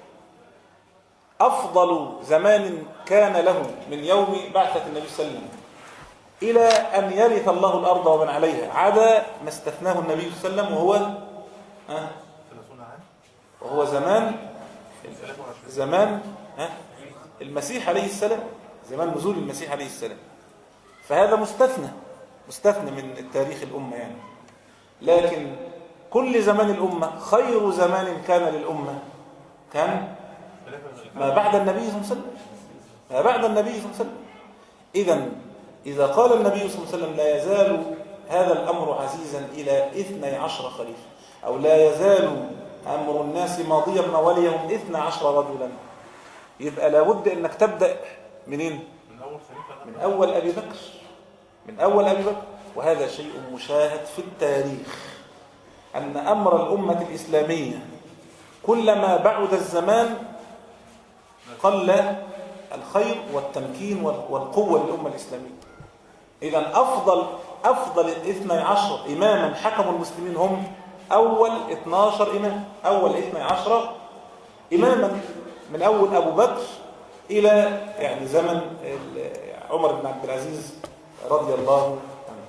أفضل زمان كان لهم من يوم بعثة النبي صلى الله عليه وسلم إلى أن يرث الله الأرض ومن عليها، عدا ما استثناه النبي صلى الله عليه وسلم وهو أه وهو زمان زمان أه المسيح عليه السلام، زمان نزول المسيح عليه السلام. فهذا مستثنى مستثنى من التاريخ الأمة يعني. لكن كل زمان الأمة خير زمان كان للأمة كان ما بعد النبي صلى الله عليه وسلم، ما بعد النبي صلى الله عليه وسلم. إذن إذا قال النبي صلى الله عليه وسلم لا يزال هذا الأمر عزيزا إلى اثني عشر خليفة، أو لا يزال أمر الناس ماضيا ما وليهم اثني عشر رجلا، يبقى لابد أنك تبدأ منين؟ من أول أبي بكر، من أول أبي بكر. وهذا شيء مشاهد في التاريخ، أن أمر الأمة الإسلامية كلما بعد الزمان قل الخير والتمكين والقوة للأمة الإسلامية. إذن أفضل أفضل الاثني عشر إماما حكموا المسلمين هم أول اثني عشر إمام، أول اثني عشر إماما من أول أبو بكر إلى يعني زمن عمر بن عبد العزيز رضي الله عنه.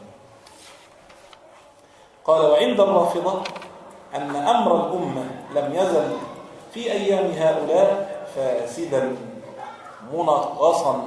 قال: وعند الرافضة أن أمر الأمة لم يزل في أيام هؤلاء فاسدا منغصا.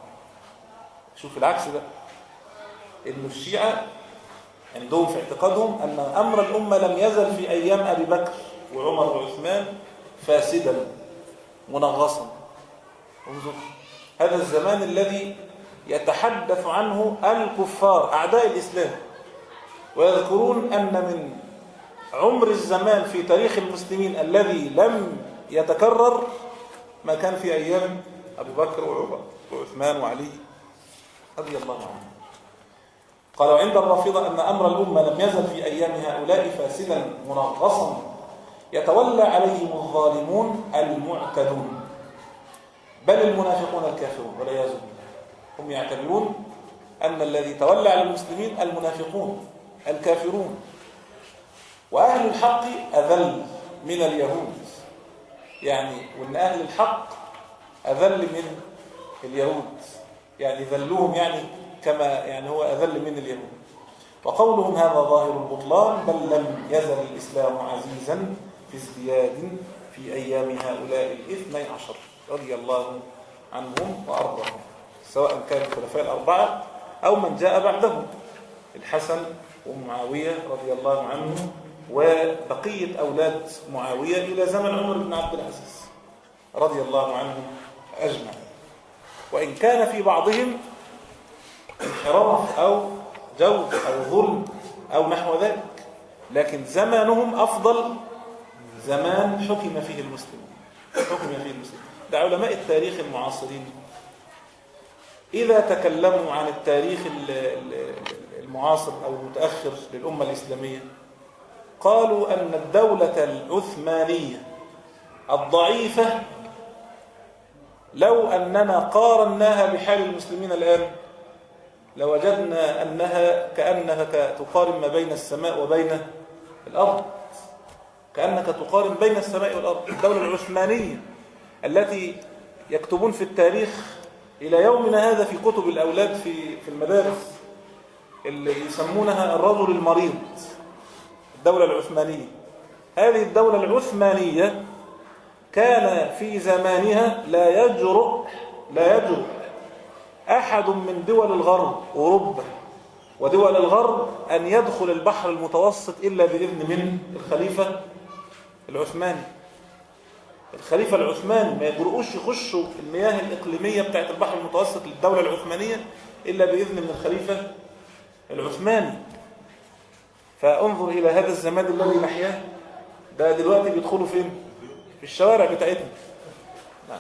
شوف العكس ده، إن الشيعة عندهم في اعتقادهم أن أمر الأمة لم يزل في أيام أبي بكر وعمر وعثمان فاسدا منغصا. انظر، هذا الزمان الذي يتحدث عنه الكفار أعداء الإسلام، ويذكرون أن من عمر الزمان في تاريخ المسلمين الذي لم يتكرر ما كان في أيام أبي بكر وعمر وعثمان وعلي رضي الله عنهم. قال: وعند الرافضة أن أمر الأمة لم يزل في أيام هؤلاء فاسدا منغصا يتولى عليهم الظالمون المعتدون، بل المنافقون الكافرون والعياذ بالله. هم يعتبرون أن الذي تولى على المسلمين المنافقون الكافرون، وأهل الحق أذل من اليهود، يعني وأن أهل الحق أذل من اليهود، يعني ذلهم يعني كما يعني هو أذل من اليهود. وقولهم هذا ظاهر البطلان، بل لم يزل الإسلام عزيزا في ازدياد في أيام هؤلاء الاثني عشر رضي الله عنهم وأرضاهم، سواء كان الخلفاء الأربعة أو من جاء بعدهم، الحسن ومعاوية رضي الله عنهم وبقية أولاد معاوية إلى زمن عمر بن عبد العزيز رضي الله عنهم أجمعين. وإن كان في بعضهم انحراف أو جور أو ظلم أو نحو ذلك، لكن زمانهم أفضل زمان حكم فيه المسلمين، حكم فيه المسلمين. ده علماء التاريخ المعاصرين إذا تكلموا عن التاريخ المعاصر أو المتأخر للأمة الإسلامية قالوا أن الدولة العثمانية الضعيفة لو أننا قارناها بحال المسلمين الآن لوجدنا أنها كأنها تقارن ما بين السماء وبين الأرض، كأنك تقارن بين السماء والأرض. الدولة العثمانية التي يكتبون في التاريخ إلى يومنا هذا في كتب الأولاد في في المدارس اللي يسمونها الرجل المريض، الدولة العثمانية. هذه الدولة العثمانية كان في زمانها لا يجرؤ لا يجرؤ أحد من دول الغرب أوروبا ودول الغرب أن يدخل البحر المتوسط إلا بإذن من الخليفة العثماني. الخليفة العثماني ما يجرؤوش يخشوا المياه الإقليمية بتاعت البحر المتوسط للدولة العثمانية إلا بإذن من الخليفة العثماني. فانظر إلى هذا الزمان الذي نحياه، ده دلوقتي بيدخلوا فين؟ في الشوارع بتاعتنا. نعم.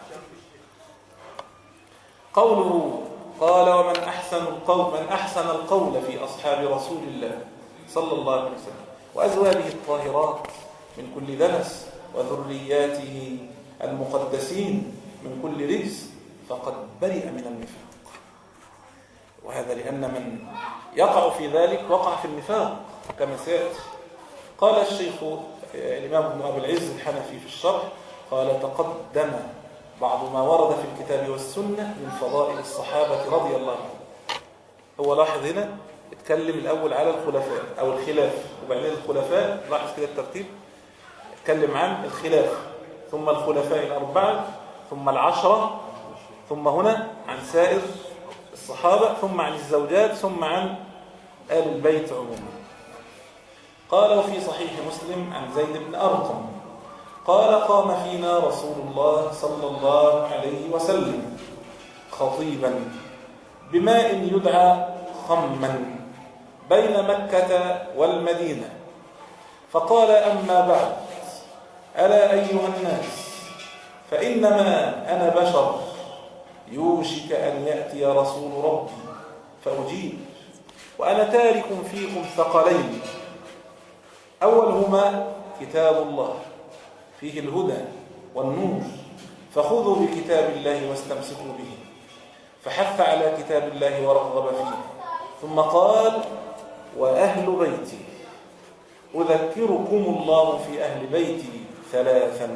قوله قال: ومن أحسن القول من أحسن القول في أصحاب رسول الله صلى الله عليه وسلم وأزواجه الطاهرات من كل دنس وذرياته المقدسين من كل رجس فقد برئ من النفاق. وهذا لأن من يقع في ذلك وقع في النفاق كما سيأتي. قال الشيخ الإمام ابن أبي العز الحنفي في الشرح قال: تقدم بعض ما ورد في الكتاب والسنة من فضائل الصحابة رضي الله عنهم. هو لاحظ هنا اتكلم الأول على الخلفاء أو الخلاف، وبعدين الخلفاء، لاحظ كده الترتيب، اتكلم عن الخلاف ثم الخلفاء الأربعة ثم العشرة ثم هنا عن سائر الصحابة ثم عن الزوجات ثم عن آل البيت عموما. قال: وفي صحيح مسلم عن زيد بن أرقم قال: قام فينا رسول الله صلى الله عليه وسلم خطيبا بماء يدعى خما بين مكة والمدينة فقال: أما بعد، ألا أيها الناس، فإنما أنا بشر يوشك أن يأتي رسول ربي فأجيب، وأنا تارك فيكم ثقلين، أولهما كتاب الله فيه الهدى والنور، فخذوا بكتاب الله واستمسكوا به، فحث على كتاب الله ورغب فيه، ثم قال وأهل بيتي أذكركم الله في أهل بيتي ثلاثا.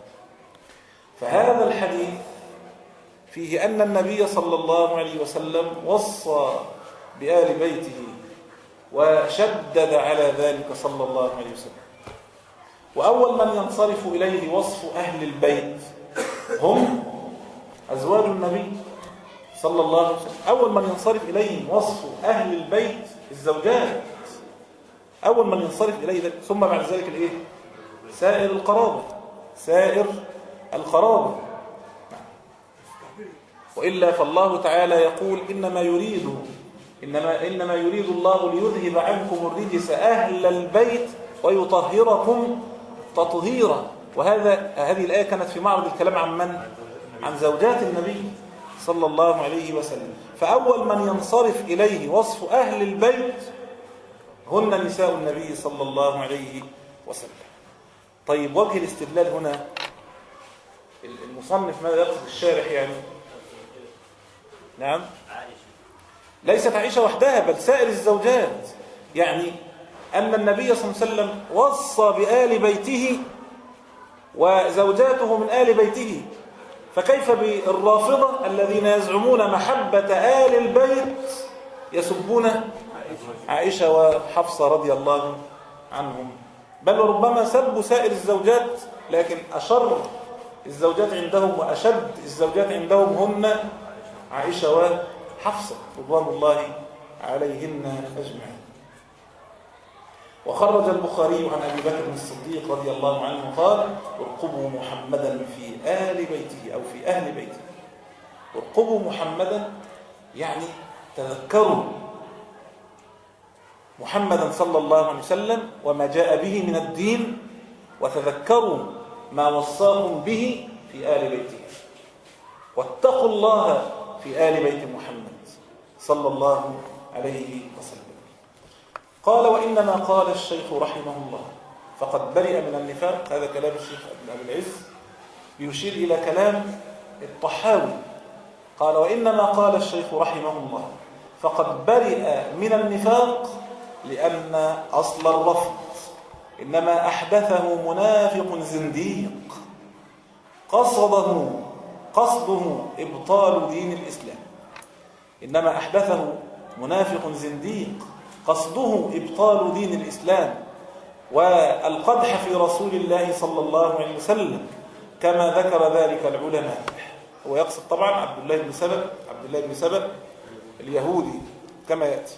فهذا الحديث فيه أن النبي صلى الله عليه وسلم وصى بآل بيته وشدد على ذلك صلى الله عليه وسلم. وأول من ينصرف إليه وصف أهل البيت هم أزواج النبي صلى الله عليه وسلم. أول من ينصرف إليهم وصف أهل البيت الزوجات، أول من ينصرف إليه ذلك. ثم بعد ذلك الإيه؟ سائر القرابة، سائر القرابة. وإلا فالله تعالى يقول إنما يريد إنما, إنما يريد الله ليذهب عنكم الرجس أهل البيت ويطهركم تطهيرا. وهذا هذه الآية كانت في معرض الكلام عن من؟ عن زوجات النبي صلى الله عليه وسلم. فأول من ينصرف إليه وصف أهل البيت هن نساء النبي صلى الله عليه وسلم. طيب وجه الاستدلال هنا المصنف ماذا يقصد الشارح يعني؟ نعم، ليست عائشة وحدها بل سائر الزوجات، يعني أن النبي صلى الله عليه وسلم وصى بآل بيته وزوجاته من آل بيته، فكيف بالرافضة الذين يزعمون محبة آل البيت يسبون عائشة وحفصة رضي الله عنهم، بل ربما سبوا سائر الزوجات، لكن أشر الزوجات عندهم وأشد الزوجات عندهم هن عائشة وحفصة رضوان الله عليهن أجمعين. وخرج البخاري عن أبي بكر الصديق رضي الله عنه قال ارقبوا محمدا في آل بيته أو في أهل بيته. ارقبوا محمدا يعني تذكروا محمدا صلى الله عليه وسلم وما جاء به من الدين، وتذكروا ما وصاكم به في آل بيته، واتقوا الله في آل بيت محمد صلى الله عليه وسلم. قال وإنما قال الشيخ رحمه الله فقد برئ من النفاق. هذا كلام الشيخ ابن أبي العز يشير إلى كلام الطحاوي. قال وإنما قال الشيخ رحمه الله فقد برئ من النفاق لأن أصل الرفض إنما أحدثه منافق زنديق قصده قصده إبطال دين الإسلام. إنما أحدثه منافق زنديق قصده إبطال دين الإسلام والقدح في رسول الله صلى الله عليه وسلم كما ذكر ذلك العلماء. هو يقصد طبعا عبد الله بن سبأ عبد الله بن سبأ اليهودي كما يأتي.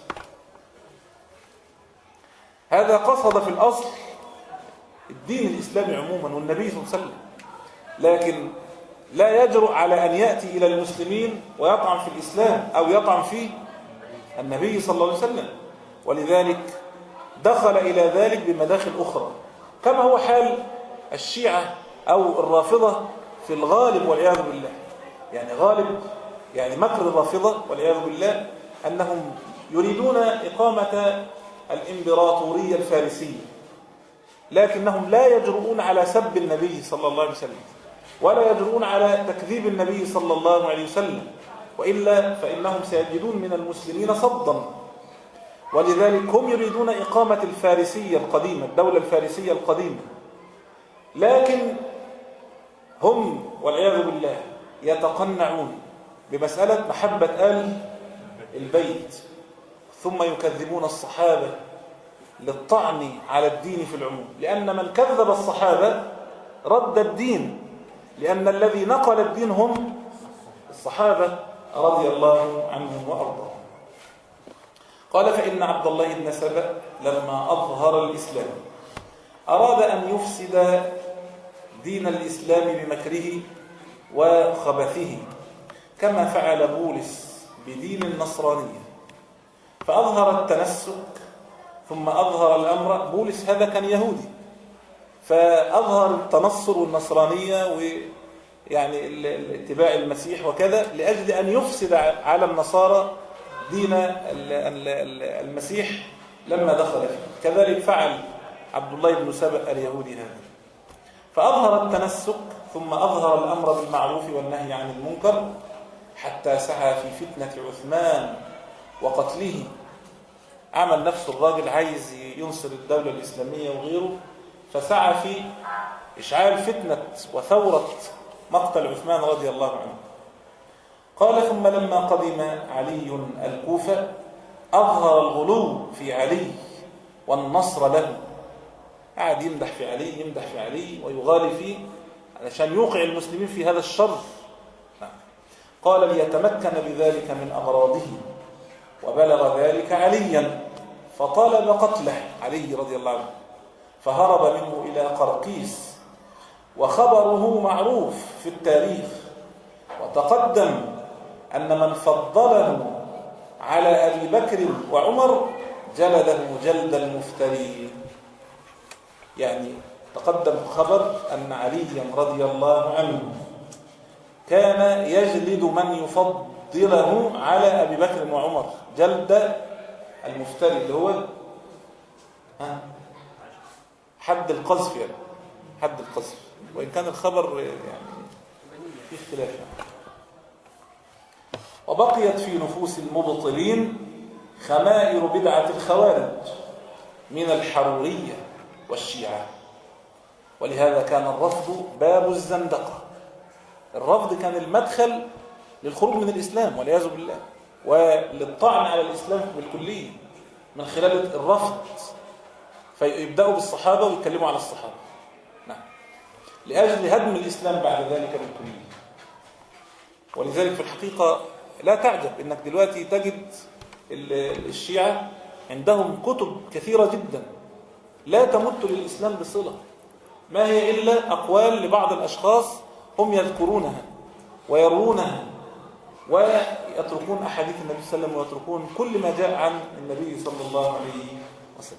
هذا قصد في الأصل الدين الإسلامي عموما والنبي صلى الله عليه وسلم، لكن لا يجرؤ على أن يأتي إلى المسلمين ويطعن في الإسلام أو يطعن في النبي صلى الله عليه وسلم، ولذلك دخل إلى ذلك بمداخل أخرى كما هو حال الشيعة أو الرافضة في الغالب والعياذ بالله. يعني غالب يعني مكر الرافضة والعياذ بالله أنهم يريدون إقامة الإمبراطورية الفارسية، لكنهم لا يجرؤون على سب النبي صلى الله عليه وسلم ولا يجرؤون على تكذيب النبي صلى الله عليه وسلم، وإلا فإنهم سيجدون من المسلمين صدا. ولذلك هم يريدون إقامة الفارسية القديمة، الدولة الفارسية القديمة، لكن هم والعياذ بالله يتقنعون بمسألة محبة آل البيت، ثم يكذبون الصحابة للطعن على الدين في العموم، لأن من كذب الصحابة رد الدين، لأن الذي نقل الدين هم الصحابة رضي الله عنهم وأرضاهم. قال فإن عبد الله بن سبأ لما أظهر الإسلام أراد أن يفسد دين الإسلام بمكره وخبثه كما فعل بولس بدين النصرانية، فأظهر التنسك ثم أظهر الأمر. بولس هذا كان يهودي، فأظهر التنصر والنصرانية ويعني اتباع المسيح وكذا لأجل أن يفسد على النصارى دين المسيح لما دخل فيه. كذلك فعل عبد الله بن سبأ اليهودي هذا. فأظهر التنسك ثم أظهر الأمر بالمعروف والنهي عن المنكر حتى سعى في فتنة عثمان وقتله. عمل نفسه الراجل عايز ينصر الدولة الإسلامية وغيره، فسعى في إشعال فتنة وثورة مقتل عثمان رضي الله عنه. قال ثم لما قدم علي الكوفة أظهر الغلو في علي والنصر له، قاعد يمدح في علي يمدح في علي ويغالي فيه علشان يوقع المسلمين في هذا الشر. قال ليتمكن بذلك من أغراضه، وبلغ ذلك عليا فطلب قتله علي رضي الله عنه، فهرب منه إلى قرقيس، وخبره معروف في التاريخ. وتقدم أن من فضله على أبي بكر وعمر جلده جلد المفتري. يعني تقدم خبر أن عليا رضي الله عنه كان يجلد من يفضله على أبي بكر وعمر جلد المفتري، اللي هو حد القذف، يعني حد القذف، وإن كان الخبر يعني في اختلاف يعني. وبقيت في نفوس المبطلين خمائر بدعة الخوارج من الحرورية والشيعة، ولهذا كان الرفض باب الزندقة. الرفض كان المدخل للخروج من الإسلام والعياذ بالله، وللطعن على الإسلام بالكلية من خلال الرفض، فيبدأوا بالصحابة ويتكلموا على الصحابة، نعم، لأجل هدم الإسلام بعد ذلك بالكلية. ولذلك في الحقيقة لا تعجب إنك دلوقتي تجد الشيعة عندهم كتب كثيرة جدا لا تمت للإسلام بصلة، ما هي إلا أقوال لبعض الأشخاص هم يذكرونها ويروونها ويتركون أحاديث النبي صلى الله عليه وسلم ويتركون كل ما جاء عن النبي صلى الله عليه وسلم.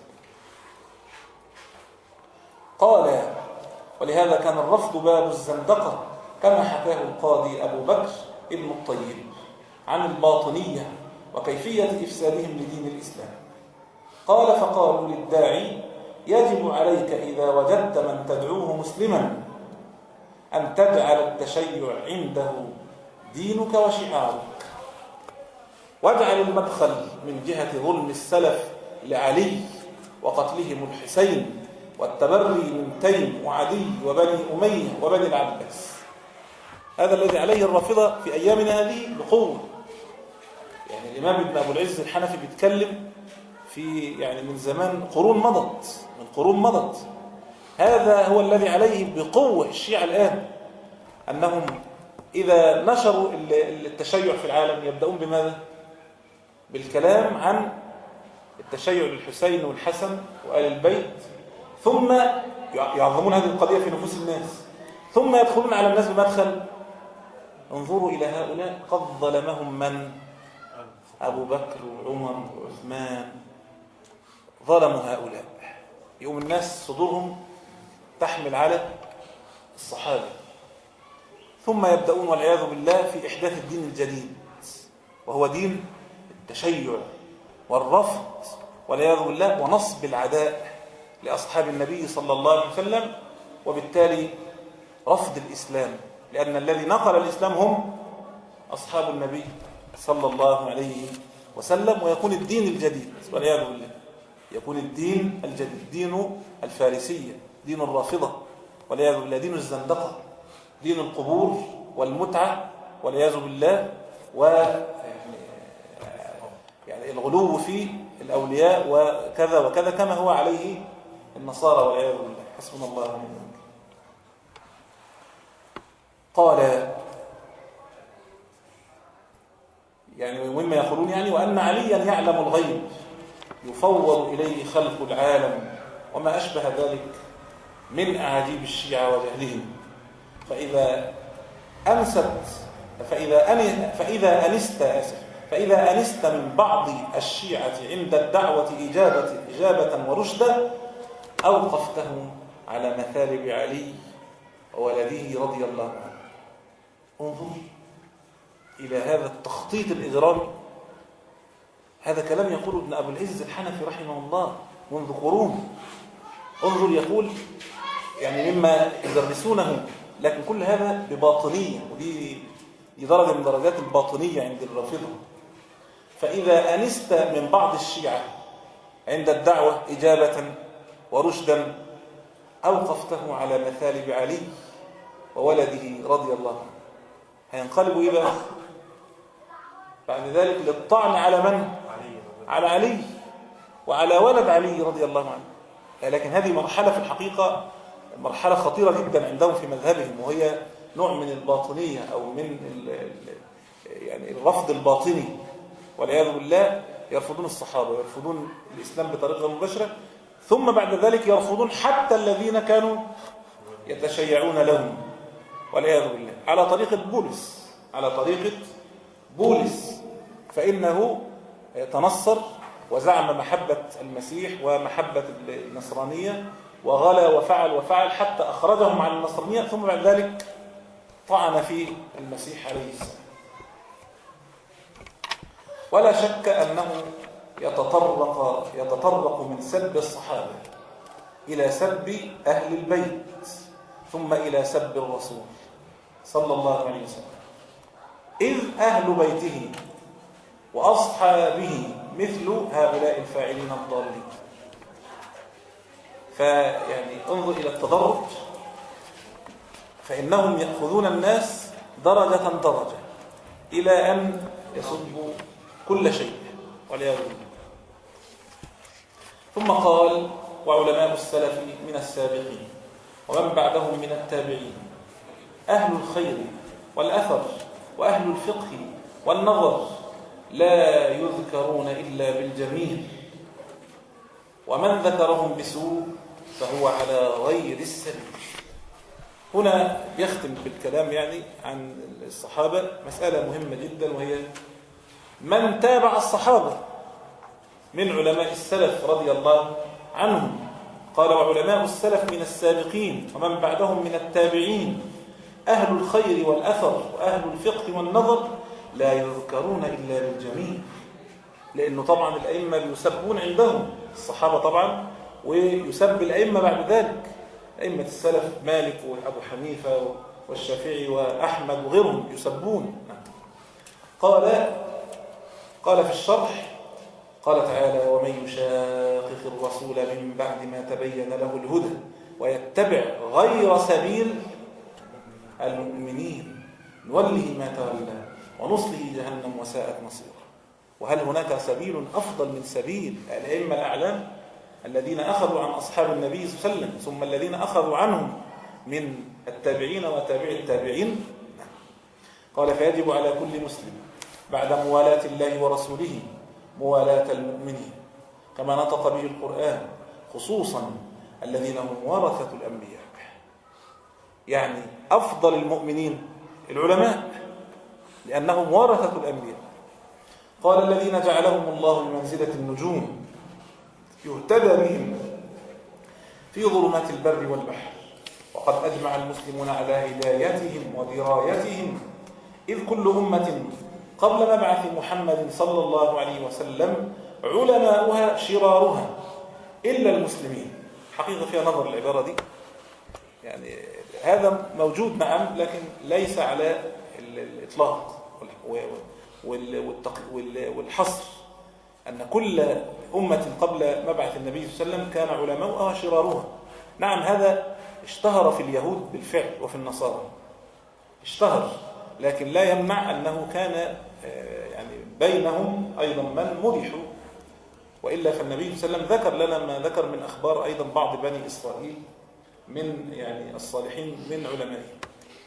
قال ولهذا كان الرفض باب الزندقة، كما حكاه القاضي أبو بكر ابن الطيب عن الباطنية وكيفية إفسادهم لدين الإسلام. قال فقالوا للداعي يجب عليك إذا وجدت من تدعوه مسلما أن تجعل التشيع عنده دينك وشعارك، واجعل المدخل من جهة ظلم السلف لعلي وقتلهم الحسين والتبري من تيم وعدي وبني أمية وبني العباس. هذا الذي عليه الرافضة في أيامنا هذه بقوة. يعني الإمام ابن أبو العز الحنفي بيتكلم في يعني من زمان قرون مضت من قرون مضت هذا هو الذي عليه بقوة الشيعة الآن، أنهم إذا نشروا التشيع في العالم يبدأون بماذا؟ بالكلام عن التشيع للحسين والحسن وآل البيت، ثم يعظمون هذه القضية في نفوس الناس، ثم يدخلون على الناس بمدخل انظروا إلى هؤلاء قد ظلمهم من؟ أبو بكر وعمر وعثمان، ظلموا هؤلاء. يقوم الناس صدورهم تحمل على الصحابة، ثم يبدأون والعياذ بالله في إحداث الدين الجديد، وهو دين التشيع والرفض والعياذ بالله ونصب العداء لأصحاب النبي صلى الله عليه وسلم، وبالتالي رفض الإسلام، لأن الذي نقل الإسلام هم أصحاب النبي صلى الله عليه وسلم، ويكون الدين الجديد والعياذ بالله يكون الدين الجديد دين الفارسية، دين الرافضة والعياذ بالله، دين الزندقة، دين القبور والمتعة والعياذ بالله، و يعني الغلو في الأولياء وكذا وكذا كما هو عليه النصارى والعياذ بالله. حسبنا الله ونعم الوكيل. قال يعني مما يقولون يعني وأن عليا يعلم الغيب يفوض إليه خلق العالم وما أشبه ذلك من أعاجيب الشيعة وجهلهم، فإذا أنست فإذا أن فإذا أنست آسف فإذا أنست من بعض الشيعة عند الدعوة إجابة إجابة ورشدا أوقفته على مثالب علي وولده رضي الله عنه. انظر إلى هذا التخطيط الإجرامي. هذا كلام يقول ابن أبو العز الحنفي رحمه الله منذ قرون. انظر يقول يعني مما يدرسونه، لكن كل هذا بباطنية، ودي دي درجة من درجات الباطنية عند الرافضة. فإذا أنست من بعض الشيعة عند الدعوة إجابة ورشدا أوقفته على مثالب علي وولده رضي الله عنه، هينقلبوا إيه بقى بعد ذلك للطعن على من؟ على علي وعلى ولد علي رضي الله عنه. لكن هذه مرحلة في الحقيقة مرحلة خطيرة جدا عندهم في مذهبهم، وهي نوع من الباطنية أو من يعني الرفض الباطني والعياذ بالله. يرفضون الصحابة ويرفضون الإسلام بطريقة مباشرة، ثم بعد ذلك يرفضون حتى الذين كانوا يتشيعون لهم والعياذ بالله، على طريقة بولس على طريقة بولس فإنه تنصر وزعم محبة المسيح ومحبة النصرانية وغلا وفعل وفعل حتى أخرجهم عن النصرانية، ثم بعد ذلك طعن في المسيح عليه السلام. ولا شك أنه يتطرق يتطرق من سب الصحابة إلى سب أهل البيت، ثم إلى سب الرسول صلى الله عليه وسلم، إذ أهل بيته وأصحابه مثل هؤلاء الفاعلين الضالين. فيعني انظر إلى التدرج، فإنهم يأخذون الناس درجة درجة إلى أن يسبوا كل شيء والعياذ بالله. ثم قال: وعلماء السلف من السابقين ومن بعدهم من التابعين أهل الخير والأثر وأهل الفقه والنظر لا يذكرون إلا بالجميل، ومن ذكرهم بسوء فهو على غير السبيل. هنا يختم بالكلام يعني عن الصحابة مسألة مهمة جدا، وهي من تابع الصحابة من علماء السلف رضي الله عنهم. قال: وعلماء السلف من السابقين ومن بعدهم من التابعين أهل الخير والأثر وأهل الفقه والنظر لا يذكرون إلا بالجميل. لأنه طبعا الأئمة يسبون عندهم الصحابة طبعا، ويسب الأئمة بعد ذلك، أئمة السلف مالك وأبو حنيفة والشافعي وأحمد وغيرهم يسبون. قال قال في الشرح قال تعالى: ومن يشاقق الرسول من بعد ما تبين له الهدى ويتبع غير سبيل المؤمنين نوله ما تولى ونصله جهنم وساءت مصيرا. وهل هناك سبيل أفضل من سبيل الأئمة الأعلام الذين أخذوا عن أصحاب النبي صلى الله عليه وسلم ثم الذين أخذوا عنهم من التابعين وتابع التابعين؟ قال: فيجب على كل مسلم بعد موالاة الله ورسوله موالاة المؤمنين كما نطق به القرآن، خصوصا الذين هم ورثة الأنبياء. يعني أفضل المؤمنين العلماء لأنهم ورثة الأنبياء. قال: الذين جعلهم الله بمنزلة النجوم يهتدى بهم في ظلمات البر والبحر، وقد أجمع المسلمون على هدايتهم ودرايتهم، إذ كل أمة قبل مبعث محمد صلى الله عليه وسلم علماؤها شرارها إلا المسلمين. حقيقة فيها نظر العبارة دي، يعني هذا موجود نعم، لكن ليس على الإطلاق والحصر أن كل أمة قبل مبعث النبي صلى الله عليه وسلم كان علماؤها شرارها. نعم، هذا اشتهر في اليهود بالفعل وفي النصارى اشتهر، لكن لا يمنع أنه كان يعني بينهم أيضا من مدحوا. وإلا فالنبي صلى الله عليه وسلم ذكر لنا ما ذكر من أخبار أيضا بعض بني إسرائيل من يعني الصالحين من علمائهم.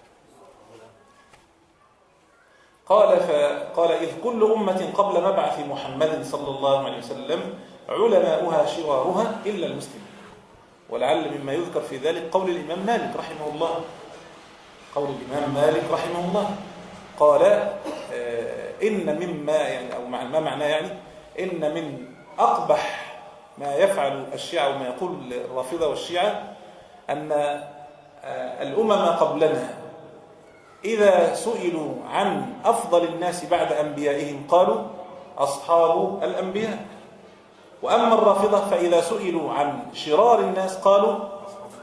قال فقال: إذ كل أمة قبل مبعث محمد صلى الله عليه وسلم علماؤها شرارها إلا المسلمين. ولعل مما يذكر في ذلك قول الإمام مالك رحمه الله قول الإمام مالك رحمه الله قال: إن مما يعني أو ما معناه يعني إن من أقبح ما يفعل الشيعة وما يقول الرافضة والشيعة أن الأمم قبلنا إذا سئلوا عن أفضل الناس بعد أنبيائهم قالوا أصحاب الأنبياء، وأما الرافضة فإذا سئلوا عن شرار الناس قالوا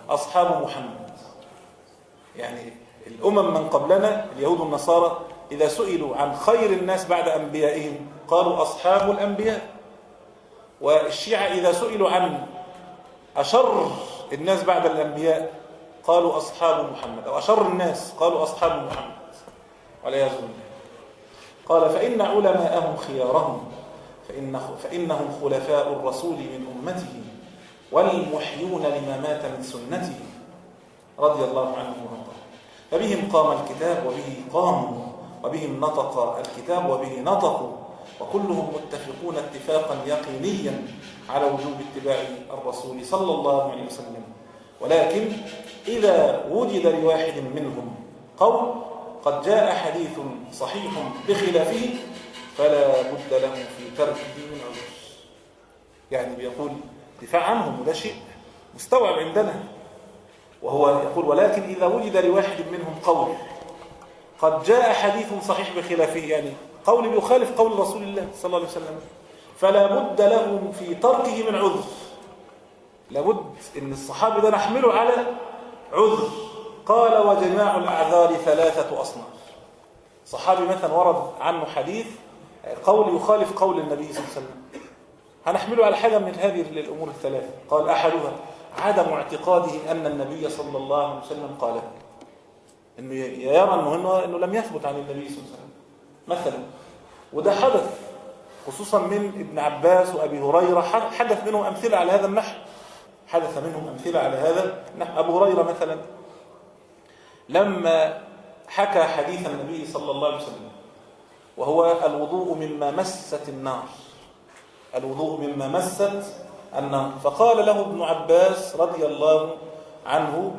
أصحاب محمد. يعني الأمم من قبلنا اليهود والنصارى إذا سئلوا عن خير الناس بعد أنبيائهم قالوا أصحاب الأنبياء، والشيعة إذا سئلوا عن أشر الناس بعد الأنبياء قالوا أصحاب محمد، أو أشر الناس قالوا أصحاب محمد والعياذ بالله. قال فإن علماءهم خيارهم فإن فإنهم خلفاء الرسول من أمته والمحيون لما مات من سنته رضي الله عنهم وارضاهم. فبهم قام الكتاب وبه قاموا، وبهم نطق الكتاب وبه نطقوا، وكلهم متفقون اتفاقا يقينيا على وجوب اتباع الرسول صلى الله عليه وسلم. ولكن إذا وجد لواحد منهم قول قد جاء حديث صحيح بخلافه فلا بد له في تركه من عذر. يعني بيقول دفاع عنهم، وده شيء مستوعب عندنا، وهو يقول ولكن إذا وجد لواحد منهم قول قد جاء حديث صحيح بخلافه، يعني قول بيخالف قول رسول الله صلى الله عليه وسلم، فلا بد له في تركه من عذر. لابد ان الصحابي ده نحمله على عذر. قال وجماع الأعذار ثلاثة أصناف. صحابي مثلا ورد عنه حديث قول يخالف قول النبي صلى الله عليه وسلم، هنحمله على حاجة من هذه الأمور الثلاثة. قال أحدها عدم اعتقاده أن النبي صلى الله عليه وسلم قاله، إنه يرى أنه, إنه, إنه لم يثبت عن النبي صلى الله عليه وسلم مثلا. وده حدث خصوصا من ابن عباس وأبي هريرة، حدث منهم أمثلة على هذا النحو، حدث منهم أمثلة على هذا النحو. أبو هريرة مثلا لما حكى حديث النبي صلى الله عليه وسلم وهو الوضوء مما مست النار، الوضوء مما مست النار، فقال له ابن عباس رضي الله عنه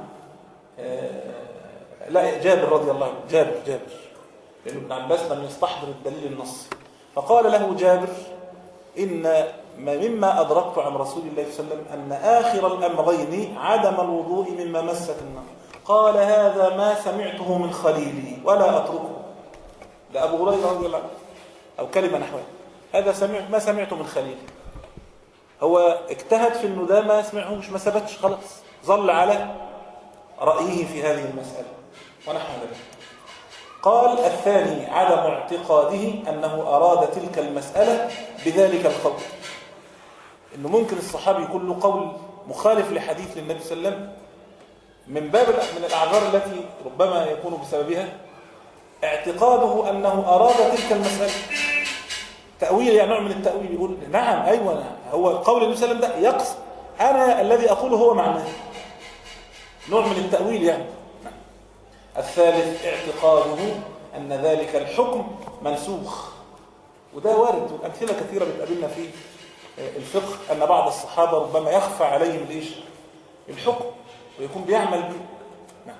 لا جابر رضي الله عنه جابر جابر لأن ابن عباس لم يستحضر الدليل النصي، فقال له جابر إن مما أدركت عن رسول الله صلى الله عليه وسلم أن آخر الأمرين عدم الوضوء مما مست النار. قال هذا ما سمعته من خليلي ولا أتركه. ده أبو هريرة رضي الله عنه، أو كلمة نحوها، هذا سمع ما سمعته من خليلي. هو اجتهد في إنه ده ما سمعهوش، ما ثبتش، خلاص ظل على رأيه في هذه المسألة ونحو ذلك. قال الثاني عدم اعتقاده أنه أراد تلك المسألة بذلك القول، إنه ممكن الصحابي يكون له قول مخالف لحديث للنبي صلى الله عليه وسلم من باب من الأعذار التي ربما يكون بسببها اعتقاده أنه أراد تلك المسألة. تأويل، يعني نوع من التأويل، يقول نعم أيوة هو قول النبي صلى الله عليه وسلم ده يقصد، أنا الذي أقوله هو معناه، نوع من التأويل يعني. الثالث اعتقاده أن ذلك الحكم منسوخ، وده وارد، والأمثلة كثيرة بتقابلنا في الفقه أن بعض الصحابة ربما يخفى عليهم الإيش الحكم ويكون بيعمل به. نعم.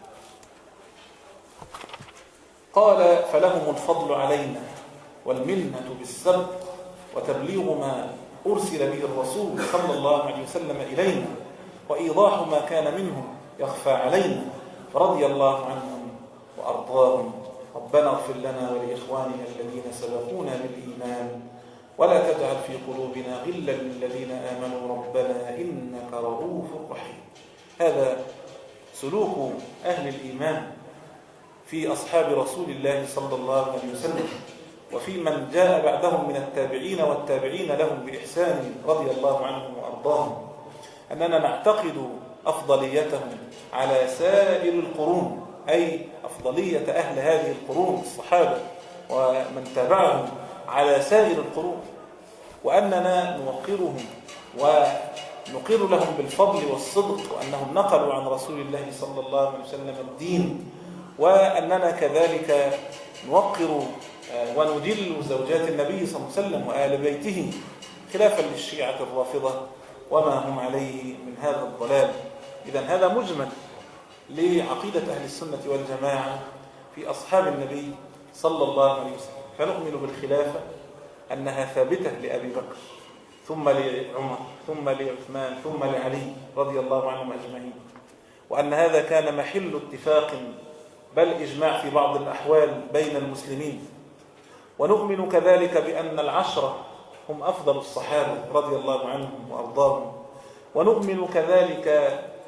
قال فلهم الفضل علينا والمنة بالسبق وتبليغ ما أرسل به الرسول صلى الله عليه وسلم إلينا وإيضاح ما كان منهم يخفى علينا، فرضي الله عنهم وأرضاهم. ربنا اغفر لنا ولإخواننا الذين سبقونا بالإيمان ولا تجعل في قلوبنا غلا للذين آمنوا ربنا إنك رؤوف رحيم. هذا سلوك أهل الإيمان في أصحاب رسول الله صلى الله عليه وسلم وفي من جاء بعدهم من التابعين والتابعين لهم بإحسان رضي الله عنهم وأرضاهم، أننا نعتقد أفضليتهم على سائر القرون، أي أفضلية أهل هذه القرون الصحابة ومن تابعهم على سائر القرون، وأننا نوقرهم ونقر لهم بالفضل والصدق وأنهم نقلوا عن رسول الله صلى الله عليه وسلم الدين، وأننا كذلك نوقر وندل زوجات النبي صلى الله عليه وسلم وآل بيته خلافا للشيعة الرافضة وما هم عليه من هذا الضلال. إذن هذا مجمل لعقيدة أهل السنة والجماعة في أصحاب النبي صلى الله عليه وسلم. فنؤمن بالخلافة أنها ثابتة لأبي بكر ثم لعمر ثم لعثمان ثم لعلي رضي الله عنهم أجمعين، وأن هذا كان محل اتفاق بل إجماع في بعض الأحوال بين المسلمين. ونؤمن كذلك بأن العشرة هم أفضل الصحابة رضي الله عنهم وأرضاهم. ونؤمن كذلك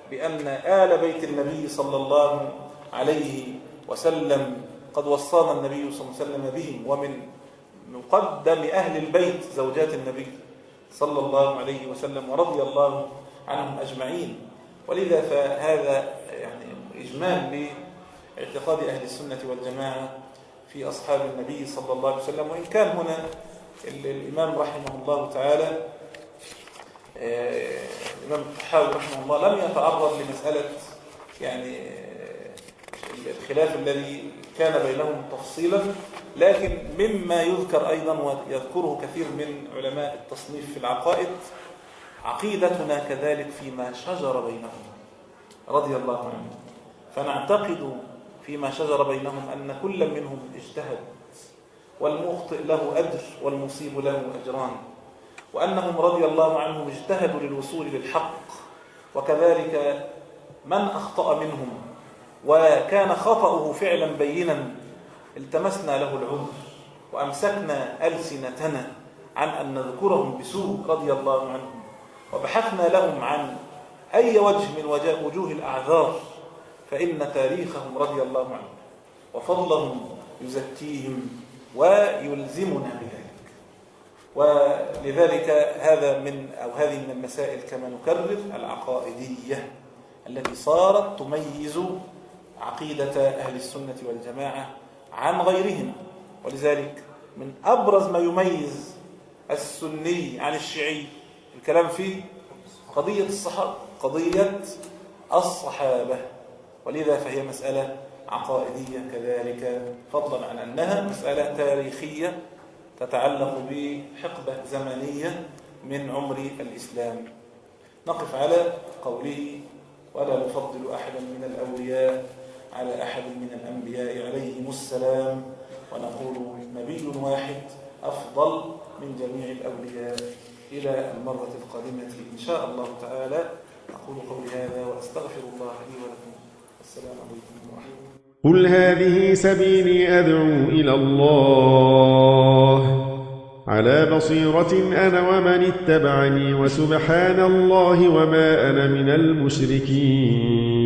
بأن آل بيت النبي صلى الله عليه وسلم قد وصانا النبي صلى الله عليه وسلم بهم، ومن مقدم أهل البيت زوجات النبي صلى الله عليه وسلم ورضي الله عنهم أجمعين. ولذا فهذا يعني إجمال لاعتقاد أهل السنة والجماعة في أصحاب النبي صلى الله عليه وسلم. وإن كان هنا الإمام رحمه الله تعالى الإمام الطحاوي رحمه الله لم يتعرض لمسألة يعني الخلاف الذي كان بينهم تفصيلا، لكن مما يذكر أيضا ويذكره كثير من علماء التصنيف في العقائد عقيدتنا كذلك فيما شجر بينهم رضي الله عنهم. فنعتقد فيما شجر بينهم أن كل منهم اجتهد، والمخطئ له أجر والمصيب له أجران، وأنهم رضي الله عنهم اجتهدوا للوصول للحق، وكذلك من أخطأ منهم وكان خطأه فعلا بينا التمسنا له العذر وأمسكنا ألسنتنا عن أن نذكرهم بسوء رضي الله عنهم، وبحثنا لهم عن أي وجه من وجوه الأعذار، فإن تاريخهم رضي الله عنهم وفضلهم يزكيهم ويلزمنا بذلك. ولذلك هذا من أو هذه من المسائل كما نكرر العقائدية التي صارت تميز عقيدة أهل السنة والجماعة عن غيرهم. ولذلك من أبرز ما يميز السني عن الشيعي الكلام في قضية الصحابة قضية الصحابة ولذا فهي مسألة عقائدية كذلك، فضلا عن أنها مسألة تاريخية تتعلق بحقبة زمنية من عمر الإسلام. نقف على قوله ولا نفضل أحدا من الأولياء على أحد من الأنبياء عليهم السلام، ونقول نبي واحد أفضل من جميع الأولياء. إلى المرة القادمة إن شاء الله تعالى. أقول قولي هذا وأستغفر الله لي ولكم. السلام عليكم ورحمة الله. قل هذه سبيلي أدعو إلى الله على بصيرة أنا ومن اتبعني، وسبحان الله وما أنا من المشركين.